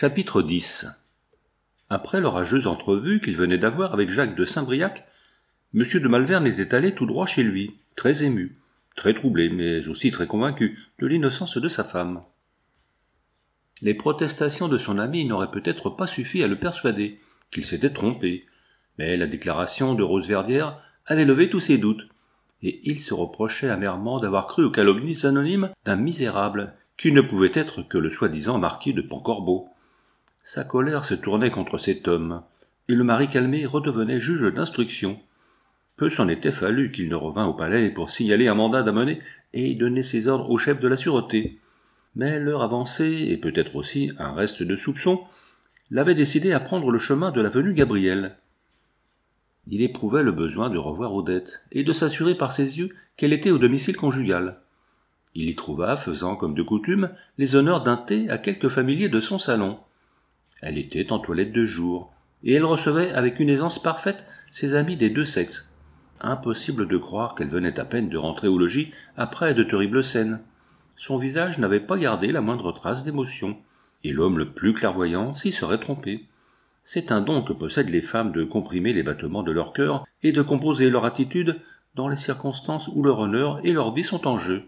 Chapitre 10. Après l'orageuse entrevue qu'il venait d'avoir avec Jacques de Saint-Briac, M. de Malvern était allé tout droit chez lui, très ému, très troublé, mais aussi très convaincu de l'innocence de sa femme. Les protestations de son ami n'auraient peut-être pas suffi à le persuader qu'il s'était trompé, mais la déclaration de Rose Verdière avait levé tous ses doutes, et il se reprochait amèrement d'avoir cru aux calomnies anonymes d'un misérable qui ne pouvait être que le soi-disant marquis de Pancorbeau. Sa colère se tournait contre cet homme, et le mari calmé redevenait juge d'instruction. Peu s'en était fallu qu'il ne revînt au palais pour signaler un mandat d'amener et donner ses ordres au chef de la sûreté. Mais l'heure avancée, et peut-être aussi un reste de soupçon, l'avait décidé à prendre le chemin de l'avenue Gabriel. Il éprouvait le besoin de revoir Odette, et de s'assurer par ses yeux qu'elle était au domicile conjugal. Il y trouva, faisant comme de coutume, les honneurs d'un thé à quelques familiers de son salon. Elle était en toilette de jour, et elle recevait avec une aisance parfaite ses amis des deux sexes. Impossible de croire qu'elle venait à peine de rentrer au logis après de terribles scènes. Son visage n'avait pas gardé la moindre trace d'émotion, et l'homme le plus clairvoyant s'y serait trompé. C'est un don que possèdent les femmes de comprimer les battements de leur cœur et de composer leur attitude dans les circonstances où leur honneur et leur vie sont en jeu.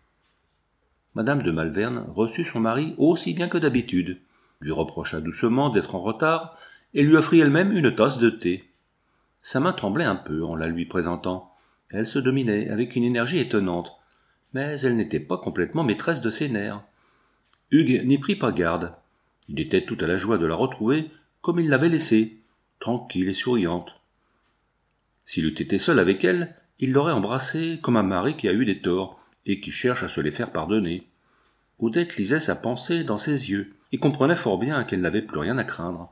Madame de Malvern reçut son mari aussi bien que d'habitude, lui reprocha doucement d'être en retard, et lui offrit elle-même une tasse de thé. Sa main tremblait un peu en la lui présentant. Elle se dominait avec une énergie étonnante, mais elle n'était pas complètement maîtresse de ses nerfs. Hugues n'y prit pas garde. Il était tout à la joie de la retrouver, comme il l'avait laissée, tranquille et souriante. S'il eût été seul avec elle, il l'aurait embrassée comme un mari qui a eu des torts, et qui cherche à se les faire pardonner. Odette lisait sa pensée dans ses yeux, et comprenait fort bien qu'elle n'avait plus rien à craindre.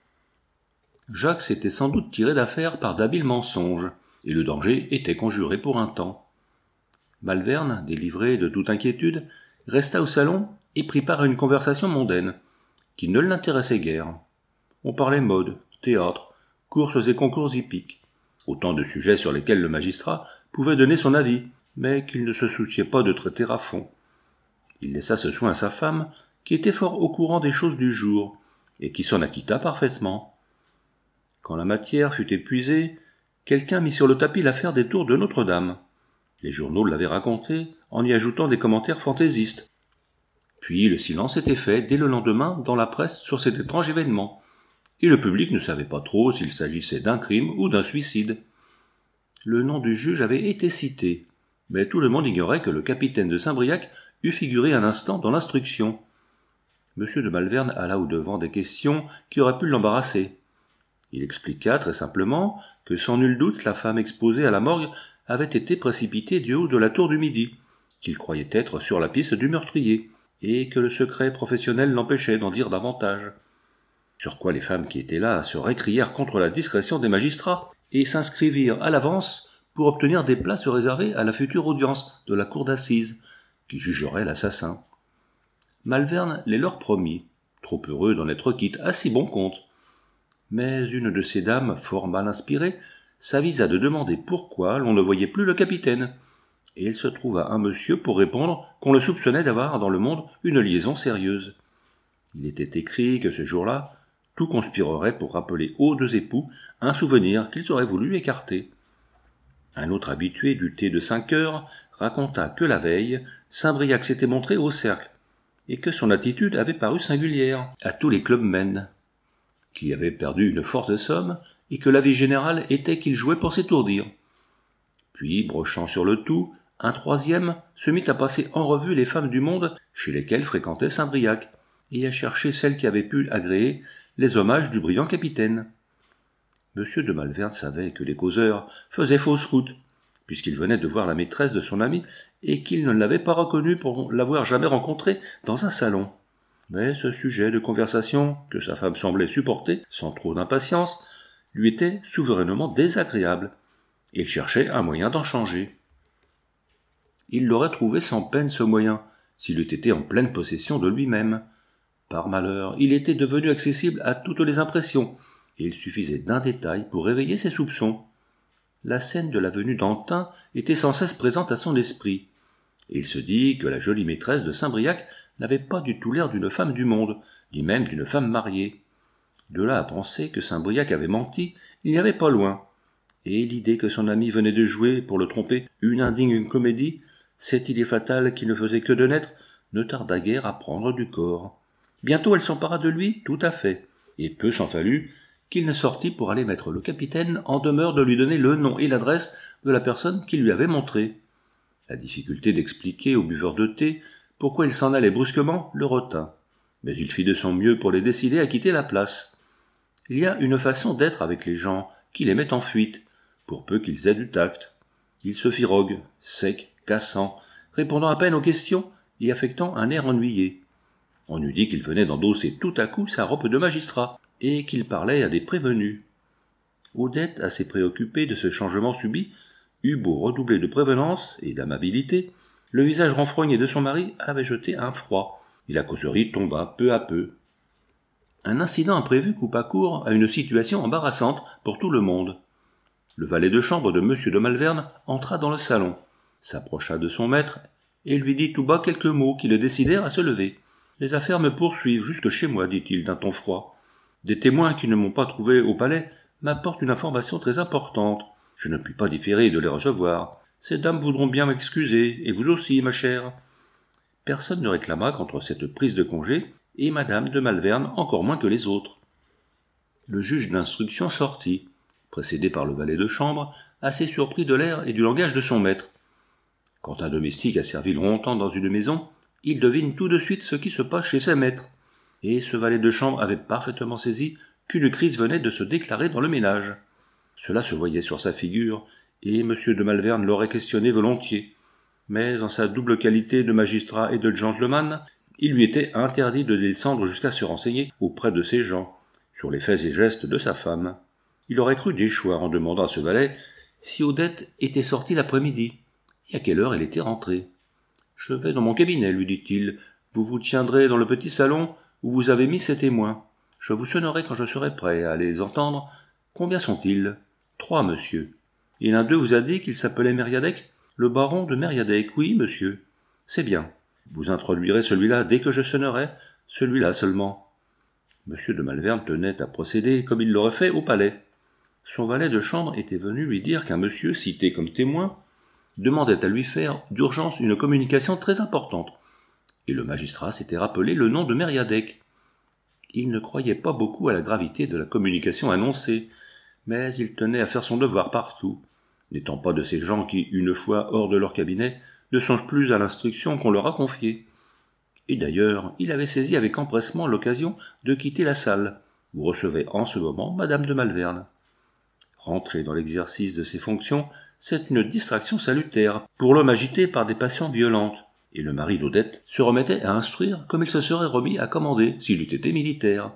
Jacques s'était sans doute tiré d'affaire par d'habiles mensonges, et le danger était conjuré pour un temps. Malvern, délivré de toute inquiétude, resta au salon et prit part à une conversation mondaine, qui ne l'intéressait guère. On parlait mode, théâtre, courses et concours hippiques, autant de sujets sur lesquels le magistrat pouvait donner son avis, mais qu'il ne se souciait pas de traiter à fond. Il laissa ce soin à sa femme, qui était fort au courant des choses du jour, et qui s'en acquitta parfaitement. Quand la matière fut épuisée, quelqu'un mit sur le tapis l'affaire des tours de Notre-Dame. Les journaux l'avaient raconté, en y ajoutant des commentaires fantaisistes. Puis le silence était fait dès le lendemain dans la presse sur cet étrange événement, et le public ne savait pas trop s'il s'agissait d'un crime ou d'un suicide. Le nom du juge avait été cité, mais tout le monde ignorait que le capitaine de Saint-Briac eût figuré un instant dans l'instruction. M. de Malvern alla au-devant des questions qui auraient pu l'embarrasser. Il expliqua très simplement que sans nul doute la femme exposée à la morgue avait été précipitée du haut de la tour du Midi, qu'il croyait être sur la piste du meurtrier, et que le secret professionnel l'empêchait d'en dire davantage. Sur quoi les femmes qui étaient là se récrièrent contre la discrétion des magistrats, et s'inscrivirent à l'avance pour obtenir des places réservées à la future audience de la cour d'assises, qui jugerait l'assassin. Malvern les leur promit, trop heureux d'en être quitte à si bon compte. Mais une de ces dames, fort mal inspirée, s'avisa de demander pourquoi l'on ne voyait plus le capitaine, et il se trouva un monsieur pour répondre qu'on le soupçonnait d'avoir dans le monde une liaison sérieuse. Il était écrit que ce jour-là, tout conspirerait pour rappeler aux deux époux un souvenir qu'ils auraient voulu écarter. Un autre habitué du thé de 5 heures raconta que la veille, Saint-Briac s'était montré au cercle, et que son attitude avait paru singulière à tous les clubmen, qu'il avait perdu une forte somme, et que l'avis général était qu'il jouait pour s'étourdir. Puis, brochant sur le tout, un troisième se mit à passer en revue les femmes du monde chez lesquelles fréquentait Saint-Briac, et à chercher celles qui avaient pu agréer les hommages du brillant capitaine. M. de Malvern savait que les causeurs faisaient fausse route, puisqu'il venait de voir la maîtresse de son ami, et qu'il ne l'avait pas reconnue pour l'avoir jamais rencontrée dans un salon. Mais ce sujet de conversation, que sa femme semblait supporter sans trop d'impatience, lui était souverainement désagréable, et il cherchait un moyen d'en changer. Il l'aurait trouvé sans peine ce moyen, s'il eût été en pleine possession de lui-même. Par malheur, il était devenu accessible à toutes les impressions, et il suffisait d'un détail pour réveiller ses soupçons. La scène de la venue d'Antin était sans cesse présente à son esprit, et il se dit que la jolie maîtresse de Saint-Briac n'avait pas du tout l'air d'une femme du monde, ni même d'une femme mariée. De là à penser que Saint-Briac avait menti, il n'y avait pas loin. Et l'idée que son ami venait de jouer, pour le tromper, une indigne comédie, cette idée fatale qui ne faisait que de naître, ne tarda guère à prendre du corps. Bientôt elle s'empara de lui, tout à fait, et peu s'en fallut qu'il ne sortît pour aller mettre le capitaine en demeure de lui donner le nom et l'adresse de la personne qu'il lui avait montrée. La difficulté d'expliquer au buveur de thé pourquoi il s'en allait brusquement le retint, mais il fit de son mieux pour les décider à quitter la place. Il y a une façon d'être avec les gens qui les met en fuite, pour peu qu'ils aient du tact. Il se fit rogue, sec, cassant, répondant à peine aux questions et affectant un air ennuyé. On eût dit qu'il venait d'endosser tout à coup sa robe de magistrat, et qu'il parlait à des prévenus. Odette, assez préoccupée de ce changement subit, eut beau redoubler de prévenance et d'amabilité, le visage renfrogné de son mari avait jeté un froid, et la causerie tomba peu à peu. Un incident imprévu coupa court à une situation embarrassante pour tout le monde. Le valet de chambre de M. de Malvern entra dans le salon, s'approcha de son maître et lui dit tout bas quelques mots qui le décidèrent à se lever. « Les affaires me poursuivent jusque chez moi, dit-il d'un ton froid. Des témoins qui ne m'ont pas trouvé au palais m'apportent une information très importante. Je ne puis pas différer de les recevoir. Ces dames voudront bien m'excuser, et vous aussi, ma chère. » Personne ne réclama contre cette prise de congé, et madame de Malvern encore moins que les autres. Le juge d'instruction sortit, précédé par le valet de chambre, assez surpris de l'air et du langage de son maître. Quand un domestique a servi longtemps dans une maison, il devine tout de suite ce qui se passe chez ses maîtres. Et ce valet de chambre avait parfaitement saisi qu'une crise venait de se déclarer dans le ménage. Cela se voyait sur sa figure, et M. de Malvern l'aurait questionné volontiers. Mais en sa double qualité de magistrat et de gentleman, il lui était interdit de descendre jusqu'à se renseigner auprès de ses gens, sur les faits et gestes de sa femme. Il aurait cru déchoir en demandant à ce valet si Odette était sortie l'après-midi, et à quelle heure elle était rentrée. « Je vais dans mon cabinet, lui dit-il. Vous vous tiendrez dans le petit salon où vous avez mis ces témoins. Je vous sonnerai quand je serai prêt à les entendre. Combien sont-ils ? 3, monsieur. Et l'un d'eux vous a dit qu'il s'appelait Mériadec ? Le baron de Mériadec, oui, monsieur. C'est bien. Vous introduirez celui-là dès que je sonnerai, celui-là seulement. » Monsieur de Malvern tenait à procéder comme il l'aurait fait au palais. Son valet de chambre était venu lui dire qu'un monsieur cité comme témoin demandait à lui faire d'urgence une communication très importante, et le magistrat s'était rappelé le nom de Mériadec. Il ne croyait pas beaucoup à la gravité de la communication annoncée, mais il tenait à faire son devoir partout, n'étant pas de ces gens qui, une fois hors de leur cabinet, ne songent plus à l'instruction qu'on leur a confiée. Et d'ailleurs, il avait saisi avec empressement l'occasion de quitter la salle, où recevait en ce moment madame de Malvern. Rentrer dans l'exercice de ses fonctions, c'est une distraction salutaire pour l'homme agité par des passions violentes, et le mari d'Odette se remettait à instruire comme il se serait remis à commander s'il eût été militaire.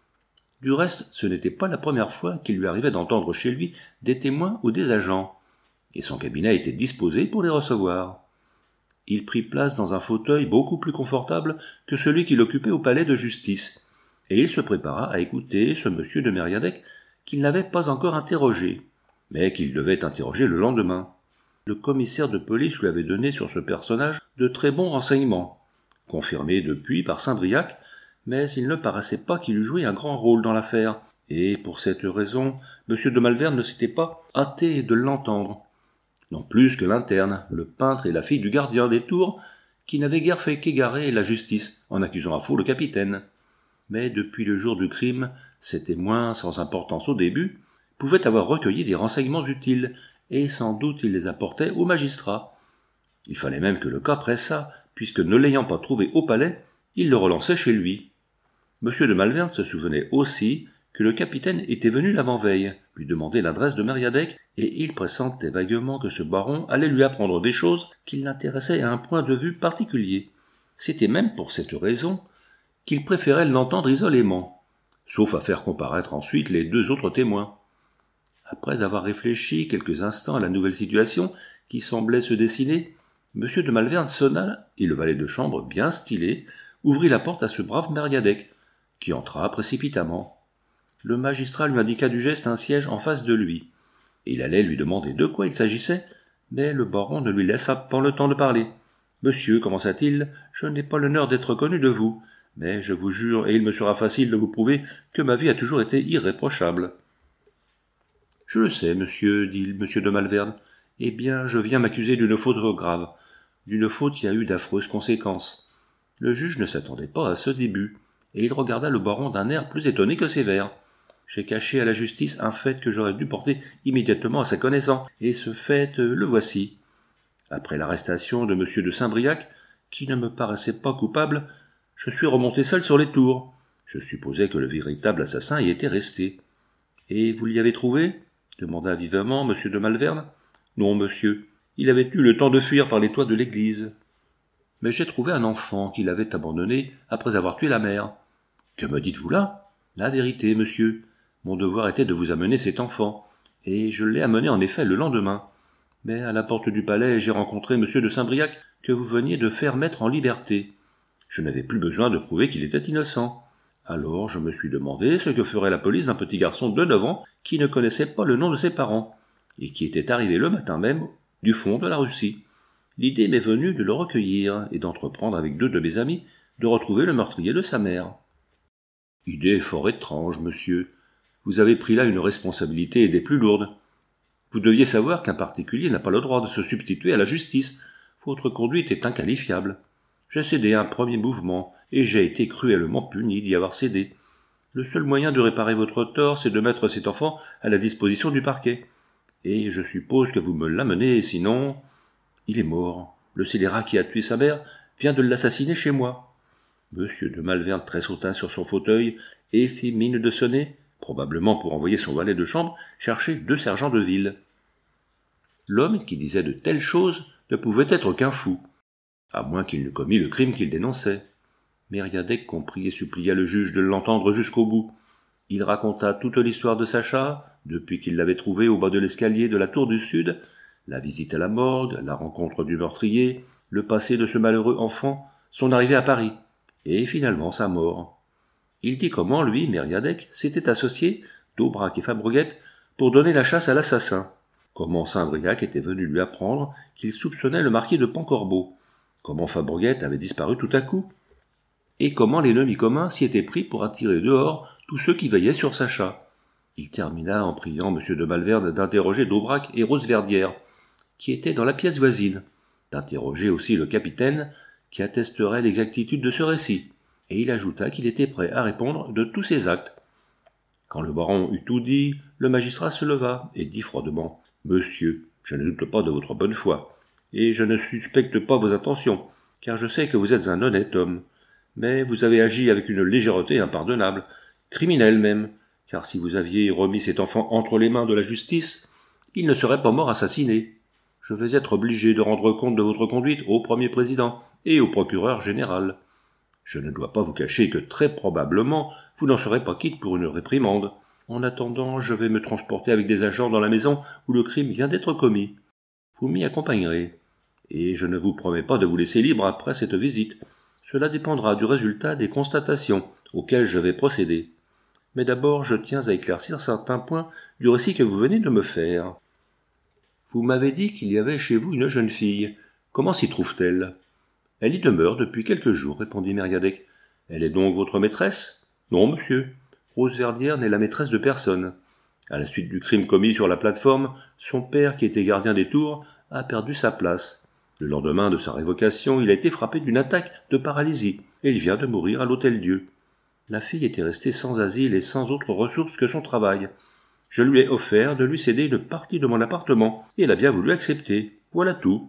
Du reste, ce n'était pas la première fois qu'il lui arrivait d'entendre chez lui des témoins ou des agents, et son cabinet était disposé pour les recevoir. Il prit place dans un fauteuil beaucoup plus confortable que celui qu'il occupait au palais de justice, et il se prépara à écouter ce monsieur de Mériadec qu'il n'avait pas encore interrogé, mais qu'il devait interroger le lendemain. Le commissaire de police lui avait donné sur ce personnage de très bons renseignements, confirmés depuis par Saint-Briac, mais il ne paraissait pas qu'il eût joué un grand rôle dans l'affaire, et pour cette raison, M. de Malvern ne s'était pas hâté de l'entendre. Non plus que l'interne, le peintre et la fille du gardien des tours, qui n'avaient guère fait qu'égarer la justice en accusant à faux le capitaine. Mais depuis le jour du crime, ces témoins, sans importance au début, pouvaient avoir recueilli des renseignements utiles, et sans doute ils les apportaient au magistrat. Il fallait même que le cas pressât, puisque ne l'ayant pas trouvé au palais, il le relançait chez lui. M. de Malvern se souvenait aussi que le capitaine était venu l'avant-veille, lui demander l'adresse de Mériadec, et il pressentait vaguement que ce baron allait lui apprendre des choses qui l'intéressaient à un point de vue particulier. C'était même pour cette raison qu'il préférait l'entendre isolément, sauf à faire comparaître ensuite les 2 autres témoins. Après avoir réfléchi quelques instants à la nouvelle situation qui semblait se dessiner, M. de Malvern sonna, et le valet de chambre, bien stylé, ouvrit la porte à ce brave Mériadec, qui entra précipitamment. Le magistrat lui indiqua du geste un siège en face de lui. Il allait lui demander de quoi il s'agissait, mais le baron ne lui laissa pas le temps de parler. « Monsieur, commença-t-il, je n'ai pas l'honneur d'être connu de vous. Mais je vous jure, et il me sera facile de vous prouver que ma vie a toujours été irréprochable. Je le sais, monsieur, dit monsieur de Malverne. Eh bien, je viens m'accuser d'une faute grave, d'une faute qui a eu d'affreuses conséquences. Le juge ne s'attendait pas à ce début, et il regarda le baron d'un air plus étonné que sévère. J'ai caché à la justice un fait que j'aurais dû porter immédiatement à sa connaissance, et ce fait, le voici. Après l'arrestation de monsieur de Saint-Briac, qui ne me paraissait pas coupable, je suis remonté seul sur les tours. Je supposais que le véritable assassin y était resté. Et vous l'y avez trouvé ? Demanda vivement monsieur de Malverne. Non, monsieur. Il avait eu le temps de fuir par les toits de l'église. Mais j'ai trouvé un enfant qu'il avait abandonné après avoir tué la mère. Que me dites-vous là ? La vérité, monsieur. Mon devoir était de vous amener cet enfant, et je l'ai amené en effet le lendemain. Mais à la porte du palais, j'ai rencontré monsieur de Saint-Briac que vous veniez de faire mettre en liberté. Je n'avais plus besoin de prouver qu'il était innocent. Alors je me suis demandé ce que ferait la police d'un petit garçon de 9 ans qui ne connaissait pas le nom de ses parents, et qui était arrivé le matin même du fond de la Russie. L'idée m'est venue de le recueillir et d'entreprendre avec 2 de mes amis de retrouver le meurtrier de sa mère. Idée fort étrange, monsieur. Vous avez pris là une responsabilité des plus lourdes. Vous deviez savoir qu'un particulier n'a pas le droit de se substituer à la justice. Votre conduite est inqualifiable. J'ai cédé à un premier mouvement, et j'ai été cruellement puni d'y avoir cédé. Le seul moyen de réparer votre tort, c'est de mettre cet enfant à la disposition du parquet. Et je suppose que vous me l'amenez, sinon... Il est mort. Le scélérat qui a tué sa mère vient de l'assassiner chez moi. Monsieur de Malverne tressauta sur son fauteuil et fit mine de sonner, probablement pour envoyer son valet de chambre chercher 2 sergents de ville. L'homme qui disait de telles choses ne pouvait être qu'un fou, à moins qu'il n'eût commis le crime qu'il dénonçait. Mériadec comprit et supplia le juge de l'entendre jusqu'au bout. Il raconta toute l'histoire de Sacha, depuis qu'il l'avait trouvé au bas de l'escalier de la tour du Sud, la visite à la morgue, la rencontre du meurtrier, le passé de ce malheureux enfant, son arrivée à Paris, et finalement sa mort. Il dit comment lui, Mériadec, s'était associé, d'Aubrac et Fabreguette, pour donner la chasse à l'assassin. Comment Saint-Briac était venu lui apprendre qu'il soupçonnait le marquis de Pancorbeau. Comment Fabreguette avait disparu tout à coup. Et comment l'ennemi commun s'y était pris pour attirer dehors tous ceux qui veillaient sur Sacha. Il termina en priant M. de Malverne d'interroger d'Aubrac et Roseverdière, qui étaient dans la pièce voisine, d'interroger aussi le capitaine, qui attesterait l'exactitude de ce récit, et il ajouta qu'il était prêt à répondre de tous ses actes. Quand le baron eut tout dit, le magistrat se leva et dit froidement « Monsieur, je ne doute pas de votre bonne foi, et je ne suspecte pas vos intentions, car je sais que vous êtes un honnête homme. Mais vous avez agi avec une légèreté impardonnable, criminelle même, car si vous aviez remis cet enfant entre les mains de la justice, il ne serait pas mort assassiné. Je vais être obligé de rendre compte de votre conduite au premier président et au procureur général. Je ne dois pas vous cacher que très probablement vous n'en serez pas quitte pour une réprimande. En attendant, je vais me transporter avec des agents dans la maison où le crime vient d'être commis. Vous m'y accompagnerez, et je ne vous promets pas de vous laisser libre après cette visite. Cela dépendra du résultat des constatations auxquelles je vais procéder. Mais d'abord, je tiens à éclaircir certains points du récit que vous venez de me faire. Vous m'avez dit qu'il y avait chez vous une jeune fille. Comment s'y trouve-t-elle ? Elle y demeure depuis quelques jours, répondit Mériadec. Elle est donc votre maîtresse ? Non, monsieur. Roseverdière n'est la maîtresse de personne. À la suite du crime commis sur la plate-forme, son père, qui était gardien des tours, a perdu sa place. Le lendemain de sa révocation, il a été frappé d'une attaque de paralysie, et il vient de mourir à l'Hôtel-Dieu. La fille était restée sans asile et sans autre ressource que son travail. Je lui ai offert de lui céder une partie de mon appartement, et elle a bien voulu accepter. Voilà tout.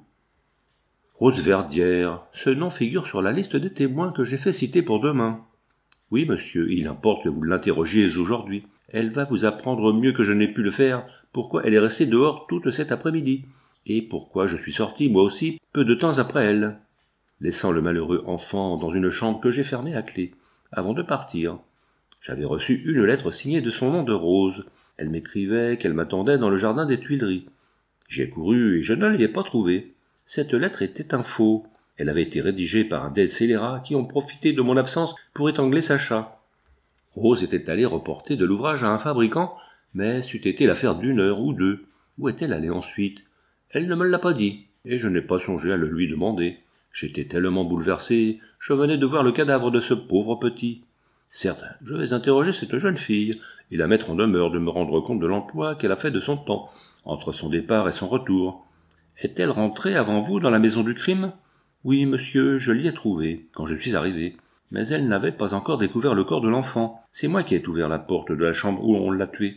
Roseverdière, ce nom figure sur la liste des témoins que j'ai fait citer pour demain. Oui, monsieur, il importe que vous l'interrogiez aujourd'hui. Elle va vous apprendre mieux que je n'ai pu le faire pourquoi elle est restée dehors toute cet après-midi, et pourquoi je suis sorti, moi aussi, peu de temps après elle, laissant le malheureux enfant dans une chambre que j'ai fermée à clé, avant de partir. J'avais reçu une lettre signée de son nom de Rose. Elle m'écrivait qu'elle m'attendait dans le jardin des Tuileries. J'y ai couru et je ne l'y ai pas trouvée. Cette lettre était un faux. Elle avait été rédigée par un des scélérats qui ont profité de mon absence pour étangler Sacha. Rose était allée reporter de l'ouvrage à un fabricant, mais c'eût été l'affaire d'1 heure ou 2. Où est-elle allée ensuite ? Elle ne me l'a pas dit. et je n'ai pas songé à le lui demander. J'étais tellement bouleversé, je venais de voir le cadavre de ce pauvre petit. Certes, je vais interroger cette jeune fille, et la mettre en demeure de me rendre compte de l'emploi qu'elle a fait de son temps, entre son départ et son retour. Est-elle rentrée avant vous dans la maison du crime ? Oui, monsieur, je l'y ai trouvée, quand je suis arrivé. Mais elle n'avait pas encore découvert le corps de l'enfant. C'est moi qui ai ouvert la porte de la chambre où on l'a tué.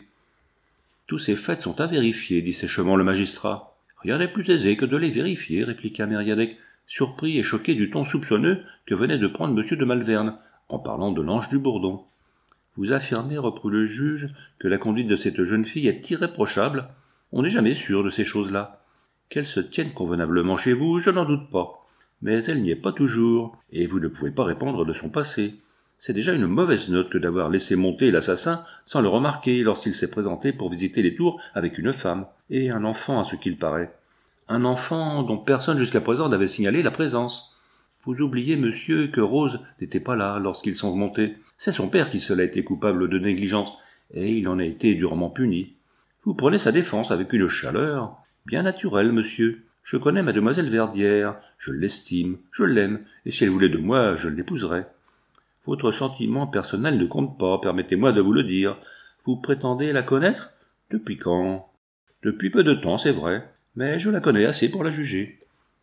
Tous ces faits sont à vérifier, dit sèchement le magistrat. Rien n'est plus aisé que de les vérifier, répliqua Mériadec, surpris et choqué du ton soupçonneux que venait de prendre M. de Malvern, en parlant de l'ange du Bourdon. Vous affirmez, reprit le juge, que la conduite de cette jeune fille est irréprochable. On n'est jamais sûr de ces choses-là. Qu'elle se tienne convenablement chez vous, je n'en doute pas. Mais elle n'y est pas toujours, et vous ne pouvez pas répondre de son passé. C'est déjà une mauvaise note que d'avoir laissé monter l'assassin sans le remarquer lorsqu'il s'est présenté pour visiter les tours avec une femme, et un enfant à ce qu'il paraît. Un enfant dont personne jusqu'à présent n'avait signalé la présence. Vous oubliez, monsieur, que Rose n'était pas là lorsqu'ils sont montés. C'est son père qui seul a été coupable de négligence, et il en a été durement puni. Vous prenez sa défense avec une chaleur bien naturelle, monsieur. Je connais mademoiselle Verdière, je l'estime, je l'aime, et si elle voulait de moi, je l'épouserais. Votre sentiment personnel ne compte pas, permettez-moi de vous le dire. Vous prétendez la connaître ? Depuis quand ? Depuis peu de temps, c'est vrai, mais je la connais assez pour la juger.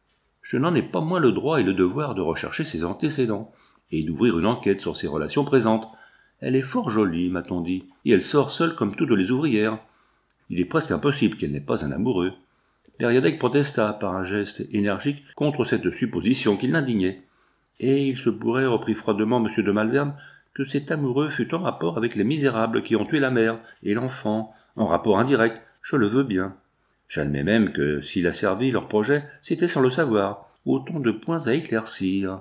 Je n'en ai pas moins le droit et le devoir de rechercher ses antécédents, et d'ouvrir une enquête sur ses relations présentes. Elle est fort jolie, m'a-t-on dit, et elle sort seule comme toutes les ouvrières. Il est presque impossible qu'elle n'ait pas un amoureux. Mériadec protesta par un geste énergique contre cette supposition qui l'indignait. Et il se pourrait, reprit froidement M. de Malvern, que cet amoureux fût en rapport avec les misérables qui ont tué la mère et l'enfant, en rapport indirect, je le veux bien. J'admets même que, s'il a servi leur projet, c'était sans le savoir, autant de points à éclaircir.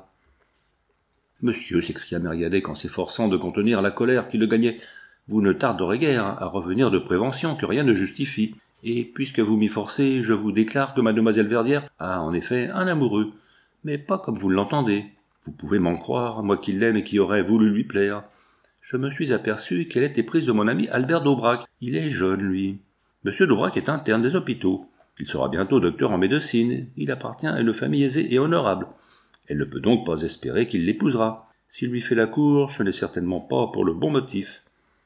Monsieur, s'écria Mériadec en s'efforçant de contenir la colère qui le gagnait, vous ne tarderez guère à revenir de prévention que rien ne justifie, et puisque vous m'y forcez, je vous déclare que mademoiselle Verdière a en effet un amoureux, mais pas comme vous l'entendez. Vous pouvez m'en croire, moi qui l'aime et qui aurais voulu lui plaire. Je me suis aperçu qu'elle était prise de mon ami Albert d'Aubrac. Il est jeune, lui. Monsieur d'Aubrac est interne des hôpitaux. Il sera bientôt docteur en médecine. Il appartient à une famille aisée et honorable. Elle ne peut donc pas espérer qu'il l'épousera. S'il lui fait la cour, ce n'est certainement pas pour le bon motif.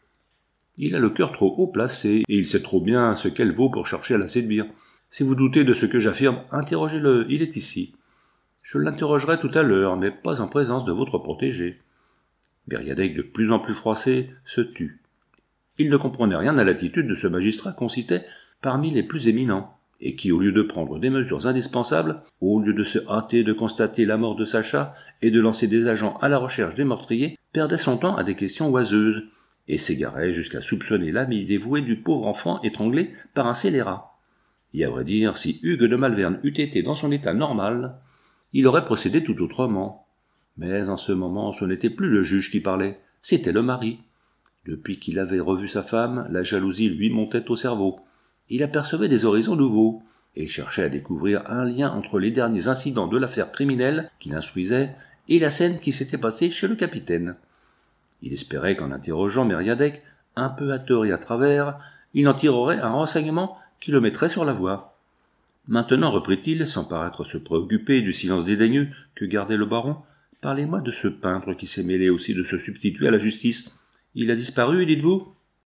Il a le cœur trop haut placé, et il sait trop bien ce qu'elle vaut pour chercher à la séduire. Si vous doutez de ce que j'affirme, interrogez-le, il est ici. Je l'interrogerai tout à l'heure, mais pas en présence de votre protégé. Mériadec, de plus en plus froissé, se tut. Il ne comprenait rien à l'attitude de ce magistrat qu'on citait parmi les plus éminents, et qui, au lieu de prendre des mesures indispensables, au lieu de se hâter de constater la mort de Sacha et de lancer des agents à la recherche des meurtriers, perdait son temps à des questions oiseuses, et s'égarait jusqu'à soupçonner l'ami dévoué du pauvre enfant étranglé par un scélérat. Et à vrai dire, si Hugues de Malvern eût été dans son état normal, il aurait procédé tout autrement. Mais en ce moment, ce n'était plus le juge qui parlait, c'était le mari. Depuis qu'il avait revu sa femme, la jalousie lui montait au cerveau. Il apercevait des horizons nouveaux, et il cherchait à découvrir un lien entre les derniers incidents de l'affaire criminelle qu'il instruisait et la scène qui s'était passée chez le capitaine. Il espérait qu'en interrogeant Mériadec, un peu à tort et à travers, il en tirerait un renseignement qui le mettrait sur la voie. Maintenant, reprit-il, sans paraître se préoccuper du silence dédaigneux que gardait le baron, parlez-moi de ce peintre qui s'est mêlé aussi de se substituer à la justice. Il a disparu, dites-vous ?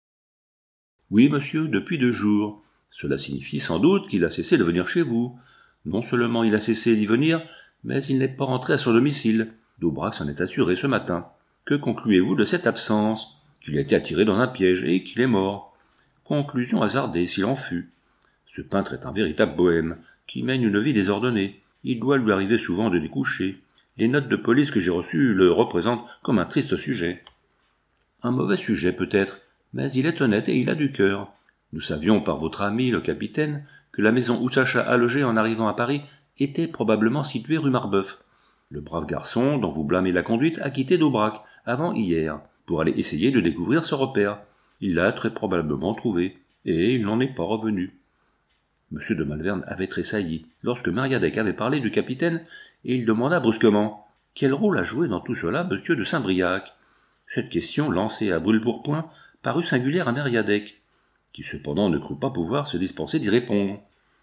Oui, monsieur, depuis 2 jours. Cela signifie sans doute qu'il a cessé de venir chez vous. Non seulement il a cessé d'y venir, mais il n'est pas rentré à son domicile. D'Aubrac s'en est assuré ce matin. Que concluez-vous de cette absence ? Qu'il a été attiré dans un piège et qu'il est mort. Conclusion hasardée, s'il en fut. Ce peintre est un véritable bohème, qui mène une vie désordonnée. Il doit lui arriver souvent de découcher. Les notes de police que j'ai reçues le représentent comme un triste sujet. Un mauvais sujet peut-être, mais il est honnête et il a du cœur. Nous savions par votre ami, le capitaine, que la maison où Sacha a logé en arrivant à Paris était probablement située rue Marbeuf. Le brave garçon, dont vous blâmez la conduite, a quitté d'Aubrac, avant hier, pour aller essayer de découvrir ce repère. Il l'a très probablement trouvé, et il n'en est pas revenu. M. de Malvern avait tressailli lorsque Mériadec avait parlé du capitaine, et il demanda brusquement « Quel rôle a joué dans tout cela M. de Saint-Briac ?» Cette question, lancée à brûle-pourpoint, parut singulière à Mériadec, qui cependant ne crut pas pouvoir se dispenser d'y répondre.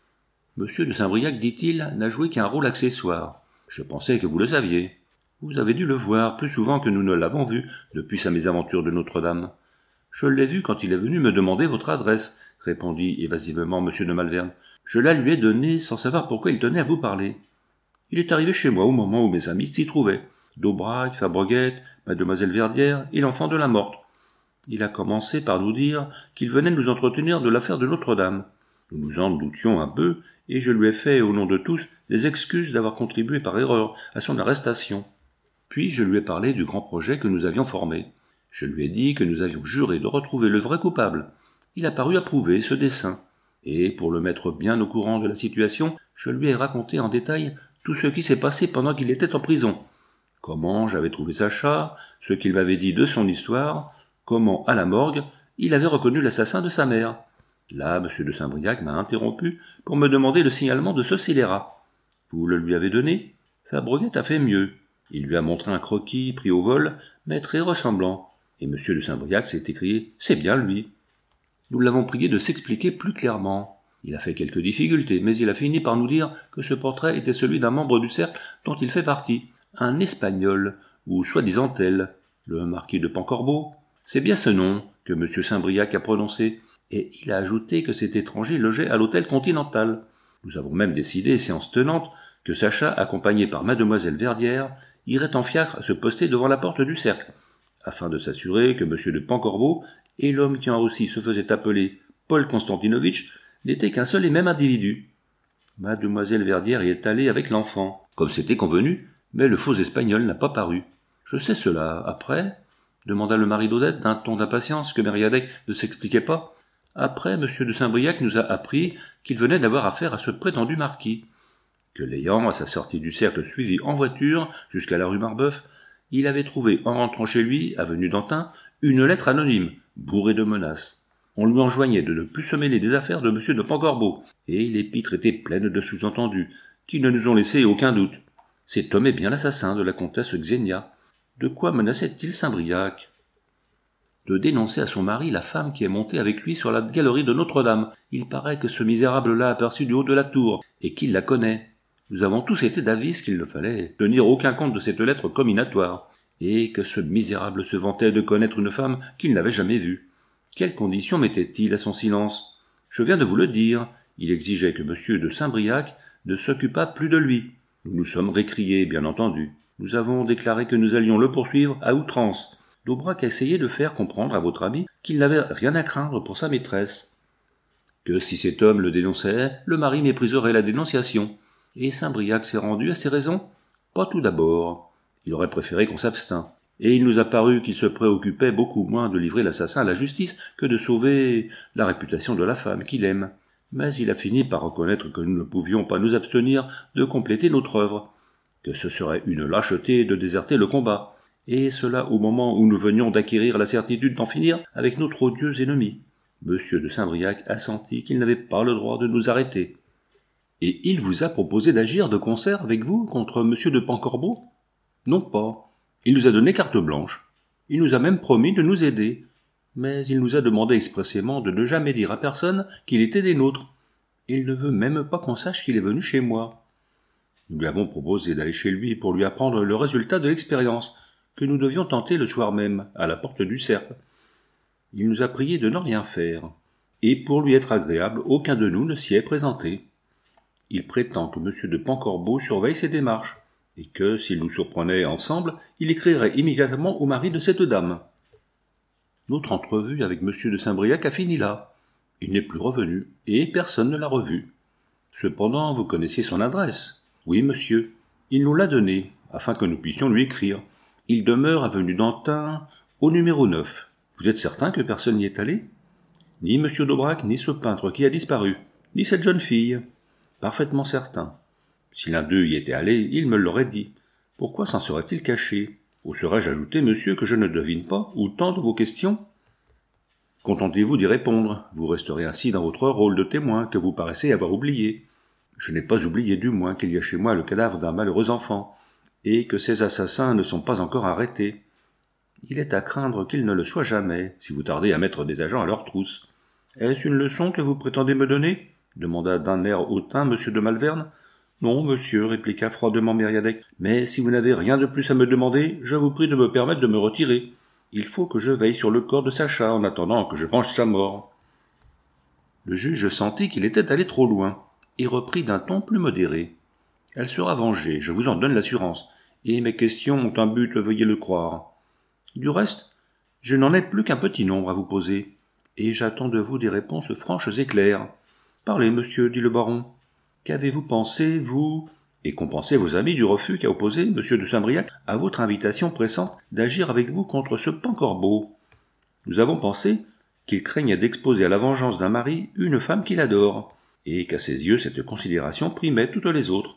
Monsieur de Saint-Briac, dit-il, n'a joué qu'un rôle accessoire. Je pensais que vous le saviez. Vous avez dû le voir plus souvent que nous ne l'avons vu depuis sa mésaventure de Notre-Dame. Je l'ai vu quand il est venu me demander votre adresse, répondit évasivement monsieur de Malvern. Je la lui ai donnée sans savoir pourquoi il tenait à vous parler. Il est arrivé chez moi au moment où mes amis s'y trouvaient. D'Aubrac, Fabreguette, mademoiselle Verdière et l'enfant de la morte. Il a commencé par nous dire qu'il venait nous entretenir de l'affaire de Notre-Dame. Nous nous en doutions un peu, et je lui ai fait, au nom de tous, des excuses d'avoir contribué par erreur à son arrestation. Puis je lui ai parlé du grand projet que nous avions formé. Je lui ai dit que nous avions juré de retrouver le vrai coupable. Il a paru approuver ce dessein, et pour le mettre bien au courant de la situation, je lui ai raconté en détail tout ce qui s'est passé pendant qu'il était en prison. Comment j'avais trouvé Sacha, ce qu'il m'avait dit de son histoire, comment, à la morgue, il avait reconnu l'assassin de sa mère. Là, M. de Saint-Briac m'a interrompu pour me demander le signalement de ce scélérat. Vous le lui avez donné ? Fabreguette a fait mieux. Il lui a montré un croquis pris au vol, mais très ressemblant. Et M. de Saint-Briac s'est écrié « C'est bien lui !» Nous l'avons prié de s'expliquer plus clairement. Il a fait quelques difficultés, mais il a fini par nous dire que ce portrait était celui d'un membre du cercle dont il fait partie, un Espagnol, ou soi-disant tel, le marquis de Pancorbeau. C'est bien ce nom que M. Saint-Briac a prononcé, et il a ajouté que cet étranger logeait à l'hôtel Continental. Nous avons même décidé, séance tenante, que Sacha, accompagné par mademoiselle Verdière, irait en fiacre se poster devant la porte du cercle, afin de s'assurer que M. de Pancorbeau et l'homme qui en aussi se faisait appeler Paul Constantinovitch n'étaient qu'un seul et même individu. Mademoiselle Verdière y est allée avec l'enfant, comme c'était convenu, mais le faux espagnol n'a pas paru. « Je sais cela. Après ?» demanda le mari d'Odette d'un ton d'impatience que Mériadec ne s'expliquait pas. Après, M. de Saint-Briac nous a appris qu'il venait d'avoir affaire à ce prétendu marquis, que l'ayant, à sa sortie du cercle, suivi en voiture jusqu'à la rue Marbeuf, il avait trouvé, en rentrant chez lui, avenue d'Antin, une lettre anonyme, bourrée de menaces. On lui enjoignait de ne plus se mêler des affaires de M. de Pancorbeau, et l'épître était pleine de sous-entendus, qui ne nous ont laissé aucun doute. Cet homme est bien l'assassin de la comtesse Xenia. De quoi menaçait-il Saint-Briac ? De dénoncer à son mari la femme qui est montée avec lui sur la galerie de Notre-Dame. Il paraît que ce misérable l'a aperçue du haut de la tour, et qu'il la connaît. Nous avons tous été d'avis qu'il ne fallait tenir aucun compte de cette lettre comminatoire, et que ce misérable se vantait de connaître une femme qu'il n'avait jamais vue. Quelles conditions mettait-il à son silence ? Je viens de vous le dire, il exigeait que M. de Saint-Briac ne s'occupât plus de lui. Nous nous sommes récriés, bien entendu. Nous avons déclaré que nous allions le poursuivre à outrance. D'Aubrac a essayé de faire comprendre à votre ami qu'il n'avait rien à craindre pour sa maîtresse. Que si cet homme le dénonçait, le mari mépriserait la dénonciation. Et Saint-Briac s'est rendu à ses raisons ? Pas tout d'abord. Il aurait préféré qu'on s'abstînt. Et il nous a paru qu'il se préoccupait beaucoup moins de livrer l'assassin à la justice que de sauver la réputation de la femme qu'il aime. Mais il a fini par reconnaître que nous ne pouvions pas nous abstenir de compléter notre œuvre, que ce serait une lâcheté de déserter le combat, et cela au moment où nous venions d'acquérir la certitude d'en finir avec notre odieux ennemi. Monsieur de Saint-Briac a senti qu'il n'avait pas le droit de nous arrêter. Et il vous a proposé d'agir de concert avec vous contre monsieur de Pancorbeau ? Non pas. Il nous a donné carte blanche. Il nous a même promis de nous aider. Mais il nous a demandé expressément de ne jamais dire à personne qu'il était des nôtres. Il ne veut même pas qu'on sache qu'il est venu chez moi. Nous lui avons proposé d'aller chez lui pour lui apprendre le résultat de l'expérience, que nous devions tenter le soir même, à la porte du cercle. Il nous a prié de ne rien faire, et pour lui être agréable, aucun de nous ne s'y est présenté. Il prétend que M. de Pancorbeau surveille ses démarches, et que, s'il nous surprenait ensemble, il écrirait immédiatement au mari de cette dame. Notre entrevue avec M. de Saint-Briac a fini là. Il n'est plus revenu, et personne ne l'a revu. Cependant, vous connaissiez son adresse. Oui, monsieur. Il nous l'a donnée, afin que nous puissions lui écrire. Il demeure avenue d'Antin, au numéro 9. Vous êtes certain que personne n'y est allé ? Ni M. d'Aubrac, ni ce peintre qui a disparu, ni cette jeune fille. Parfaitement certain. Si l'un d'eux y était allé, il me l'aurait dit. Pourquoi s'en serait-il caché ? Oserais-je ajouter, monsieur, que je ne devine pas ou tant de vos questions ? Contentez-vous d'y répondre. Vous resterez ainsi dans votre rôle de témoin que vous paraissez avoir oublié. Je n'ai pas oublié du moins qu'il y a chez moi le cadavre d'un malheureux enfant, et que ces assassins ne sont pas encore arrêtés. Il est à craindre qu'ils ne le soient jamais, si vous tardez à mettre des agents à leur trousse. Est-ce une leçon que vous prétendez me donner ? demanda d'un air hautain M. de Malvern. Non, monsieur, répliqua froidement Mériadec, mais si vous n'avez rien de plus à me demander, je vous prie de me permettre de me retirer. Il faut que je veille sur le corps de Sacha en attendant que je venge sa mort. Le juge sentit qu'il était allé trop loin, et reprit d'un ton plus modéré. Elle sera vengée, je vous en donne l'assurance, et mes questions ont un but, veuillez le croire. Du reste, je n'en ai plus qu'un petit nombre à vous poser, et j'attends de vous des réponses franches et claires. Parlez, monsieur, dit le baron. Qu'avez-vous pensé, vous, et qu'ont pensé vos amis du refus qu'a opposé M. de Saint-Briac à votre invitation pressante d'agir avec vous contre ce Pancorbeau? Nous avons pensé qu'il craignait d'exposer à la vengeance d'un mari une femme qu'il adore, et qu'à ses yeux cette considération primait toutes les autres.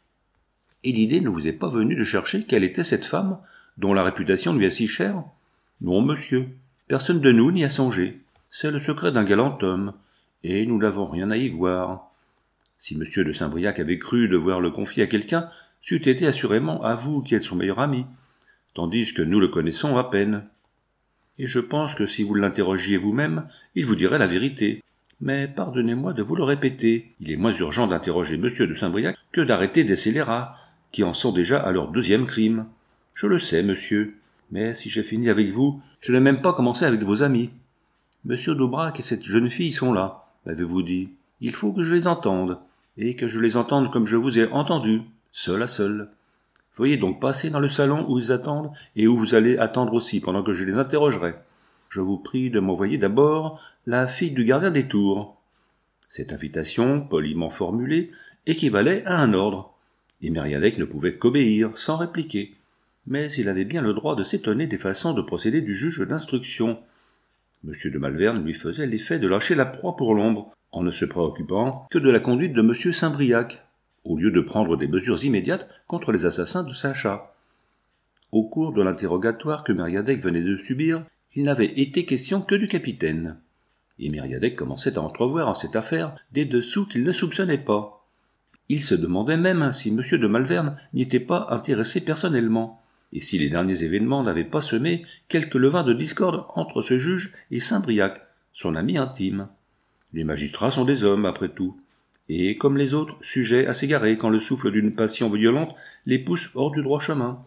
Et l'idée ne vous est pas venue de chercher quelle était cette femme, dont la réputation lui est si chère? Non, monsieur, personne de nous n'y a songé. C'est le secret d'un galant homme, et nous n'avons rien à y voir. Si M. de Saint-Briac avait cru devoir le confier à quelqu'un, c'eût été assurément à vous qui êtes son meilleur ami, tandis que nous le connaissons à peine. Et je pense que si vous l'interrogiez vous-même, il vous dirait la vérité. Mais pardonnez-moi de vous le répéter, il est moins urgent d'interroger M. de Saint-Briac que d'arrêter des scélérats, qui en sont déjà à leur 2e crime. Je le sais, monsieur, mais si j'ai fini avec vous, je n'ai même pas commencé avec vos amis. M. d'Aubrac et cette jeune fille sont là, m'avez-vous dit. Il faut que je les entende, et que je les entende comme je vous ai entendu, seul à seul. Veuillez donc passer dans le salon où ils attendent, et où vous allez attendre aussi pendant que je les interrogerai. Je vous prie de m'envoyer d'abord la fille du gardien des tours. Cette invitation, poliment formulée, équivalait à un ordre, et Mériadec ne pouvait qu'obéir, sans répliquer. Mais il avait bien le droit de s'étonner des façons de procéder du juge d'instruction. M. de Malvern lui faisait l'effet de lâcher la proie pour l'ombre, en ne se préoccupant que de la conduite de M. Saint-Briac, au lieu de prendre des mesures immédiates contre les assassins de Sacha. Au cours de l'interrogatoire que Mériadec venait de subir, il n'avait été question que du capitaine. Et Mériadec commençait à entrevoir en cette affaire des dessous qu'il ne soupçonnait pas. Il se demandait même si M. de Malvern n'y était pas intéressé personnellement, et si les derniers événements n'avaient pas semé quelque levain de discorde entre ce juge et Saint-Briac, son ami intime. Les magistrats sont des hommes, après tout, et, comme les autres, sujets à s'égarer quand le souffle d'une passion violente les pousse hors du droit chemin.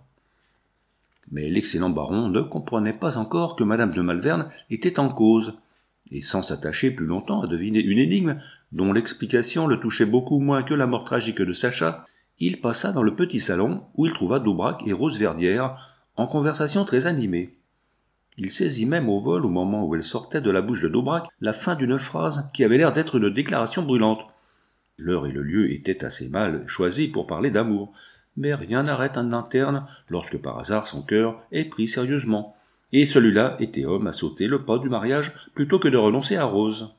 Mais l'excellent baron ne comprenait pas encore que madame de Malvern était en cause, et sans s'attacher plus longtemps à deviner une énigme dont l'explication le touchait beaucoup moins que la mort tragique de Sacha, il passa dans le petit salon où il trouva d'Aubrac et Rose Verdière en conversation très animée. Il saisit même au vol, au moment où elle sortait de la bouche de d'Aubrac, la fin d'une phrase qui avait l'air d'être une déclaration brûlante. L'heure et le lieu étaient assez mal choisis pour parler d'amour, mais rien n'arrête un interne lorsque par hasard son cœur est pris sérieusement, et celui-là était homme à sauter le pas du mariage plutôt que de renoncer à Rose.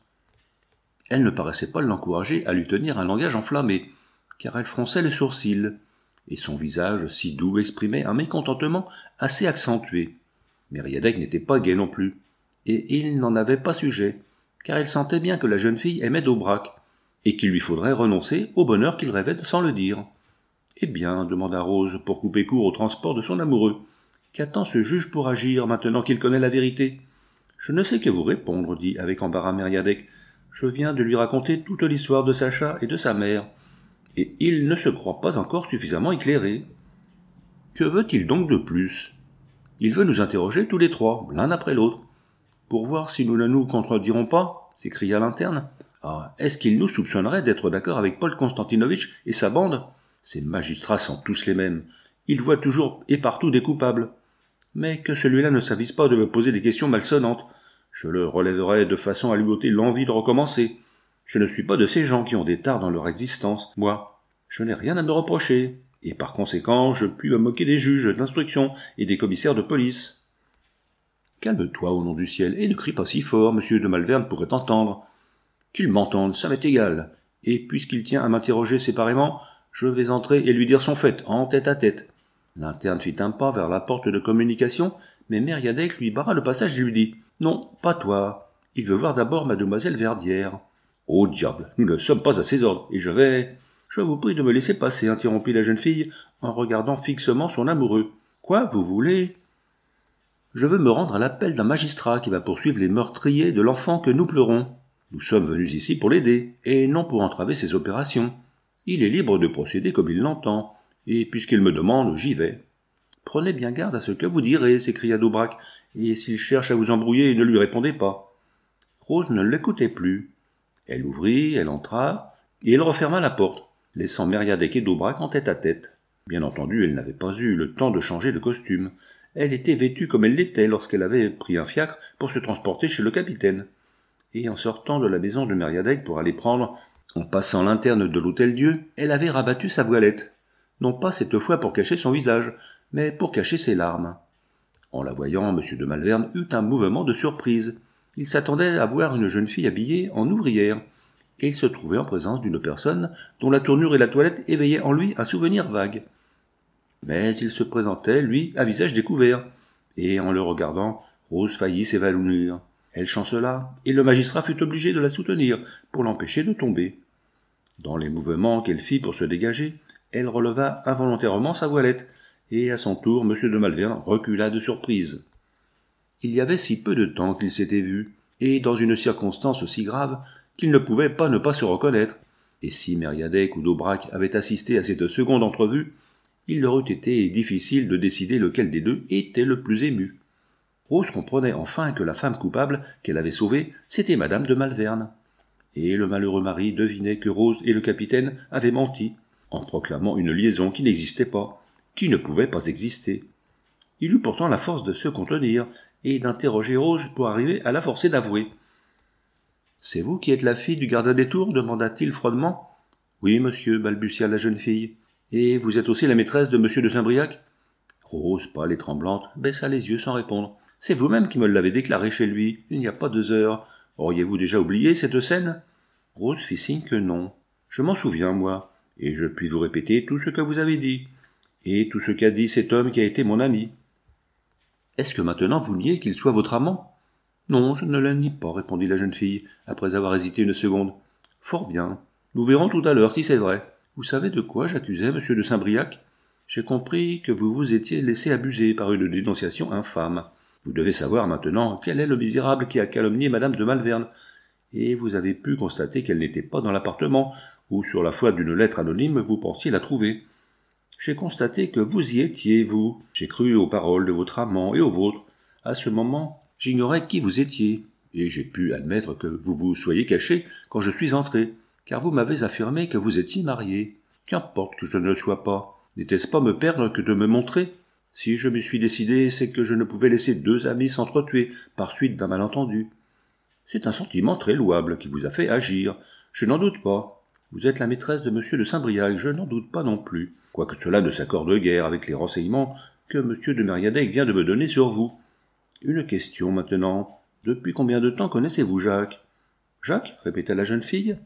Elle ne paraissait pas l'encourager à lui tenir un langage enflammé, car elle fronçait les sourcils, et son visage si doux exprimait un mécontentement assez accentué. Mériadec n'était pas gai non plus, et il n'en avait pas sujet, car il sentait bien que la jeune fille aimait d'Aubrac, et qu'il lui faudrait renoncer au bonheur qu'il rêvait sans le dire. « Eh bien, demanda Rose, pour couper court au transport de son amoureux, qu'attend ce juge pour agir, maintenant qu'il connaît la vérité? Je ne sais que vous répondre, dit avec embarras Mériadec. Je viens de lui raconter toute l'histoire de Sacha et de sa mère, et il ne se croit pas encore suffisamment éclairé. Que veut-il donc de plus? Il veut nous interroger tous les trois, l'un après l'autre, pour voir si nous ne nous contredirons pas, s'écria l'interne. Ah, est-ce qu'il nous soupçonnerait d'être d'accord avec Paul Konstantinovitch et sa bande? Ces magistrats sont tous les mêmes. Ils voient toujours et partout des coupables. Mais que celui-là ne s'avise pas de me poser des questions malsonnantes. Je le relèverai de façon à lui ôter l'envie de recommencer. Je ne suis pas de ces gens qui ont des tares dans leur existence, moi. Je n'ai rien à me reprocher, et par conséquent je puis me moquer des juges d'instruction et des commissaires de police. Calme-toi, au nom du ciel, et ne crie pas si fort, monsieur de Malvern pourrait t'entendre. Qu'il m'entende, ça m'est égal, et puisqu'il tient à m'interroger séparément, je vais entrer et lui dire son fait, en tête-à-tête. L'interne fit un pas vers la porte de communication, mais Mériadec lui barra le passage et lui dit « Non, pas toi. Il veut voir d'abord mademoiselle Verdière. »« Oh diable, nous ne sommes pas à ses ordres, et je vais... »« Je vous prie de me laisser passer, interrompit la jeune fille, en regardant fixement son amoureux. Quoi, vous voulez ? Je veux me rendre à l'appel d'un magistrat qui va poursuivre les meurtriers de l'enfant que nous pleurons. Nous sommes venus ici pour l'aider, et non pour entraver ses opérations. Il est libre de procéder comme il l'entend, et puisqu'il me demande, j'y vais. » « Prenez bien garde à ce que vous direz, » s'écria Doubrac, « et s'il cherche à vous embrouiller, ne lui répondez pas. » Rose ne l'écoutait plus. Elle ouvrit, elle entra, et elle referma la porte, laissant Mériadec et Doubrac en tête-à-tête. Bien entendu, elle n'avait pas eu le temps de changer de costume. Elle était vêtue comme elle l'était lorsqu'elle avait pris un fiacre pour se transporter chez le capitaine. Et en sortant de la maison de Mériadec pour aller prendre, en passant l'interne de l'Hôtel-Dieu, elle avait rabattu sa voilette, non pas cette fois pour cacher son visage, mais pour cacher ses larmes. En la voyant, M. de Malvern eut un mouvement de surprise. Il s'attendait à voir une jeune fille habillée en ouvrière, et il se trouvait en présence d'une personne dont la tournure et la toilette éveillaient en lui un souvenir vague. Mais il se présentait, lui, à visage découvert, et en le regardant, Rose faillit s'évanouir. Elle chancela, et le magistrat fut obligé de la soutenir pour l'empêcher de tomber. Dans les mouvements qu'elle fit pour se dégager, elle releva involontairement sa voilette, et à son tour, M. de Malvern recula de surprise. Il y avait si peu de temps qu'ils s'étaient vus, et dans une circonstance aussi grave qu'ils ne pouvaient pas ne pas se reconnaître, et si Mériadec ou Doubrac avaient assisté à cette seconde entrevue, il leur eût été difficile de décider lequel des deux était le plus ému. Rose comprenait enfin que la femme coupable qu'elle avait sauvée, c'était Madame de Malvern. Et le malheureux mari devinait que Rose et le capitaine avaient menti, en proclamant une liaison qui n'existait pas, qui ne pouvait pas exister. Il eut pourtant la force de se contenir, et d'interroger Rose pour arriver à la forcer d'avouer. « C'est vous qui êtes la fille du gardien des tours » demanda-t-il froidement. « Oui, monsieur, » balbutia la jeune fille. « Et vous êtes aussi la maîtresse de monsieur de Saint-Briac » Rose, pâle et tremblante, baissa les yeux sans répondre. « C'est vous-même qui me l'avez déclaré chez lui, il n'y a pas 2 heures. Auriez-vous déjà oublié cette scène » Rose fit signe que non. « Je m'en souviens, moi, et je puis vous répéter tout ce que vous avez dit, et tout ce qu'a dit cet homme qui a été mon ami. » « Est-ce que maintenant vous niez qu'il soit votre amant » ?« Non, je ne le nie pas, » répondit la jeune fille, après avoir hésité une seconde. « Fort bien. Nous verrons tout à l'heure si c'est vrai. Vous savez de quoi j'accusais M. de Saint-Briac ? J'ai compris que vous vous étiez laissé abuser par une dénonciation infâme. Vous devez savoir maintenant quel est le misérable qui a calomnié Madame de Malvern, et vous avez pu constater qu'elle n'était pas dans l'appartement où, sur la foi d'une lettre anonyme, vous pensiez la trouver. J'ai constaté que vous y étiez, vous. J'ai cru aux paroles de votre amant et aux vôtres. À ce moment, j'ignorais qui vous étiez, et j'ai pu admettre que vous vous soyez caché quand je suis entré, car vous m'avez affirmé que vous étiez marié. Qu'importe que je ne le sois pas. N'était-ce pas me perdre que de me montrer ? Si je m'y suis décidé, c'est que je ne pouvais laisser 2 amis s'entretuer par suite d'un malentendu. C'est un sentiment très louable qui vous a fait agir. Je n'en doute pas. Vous êtes la maîtresse de M. de Saint-Briac, je n'en doute pas non plus, quoique cela ne s'accorde guère avec les renseignements que M. de Mériadec vient de me donner sur vous. Une question maintenant. Depuis combien de temps connaissez-vous Jacques ? » ?»« Jacques » répéta la jeune fille.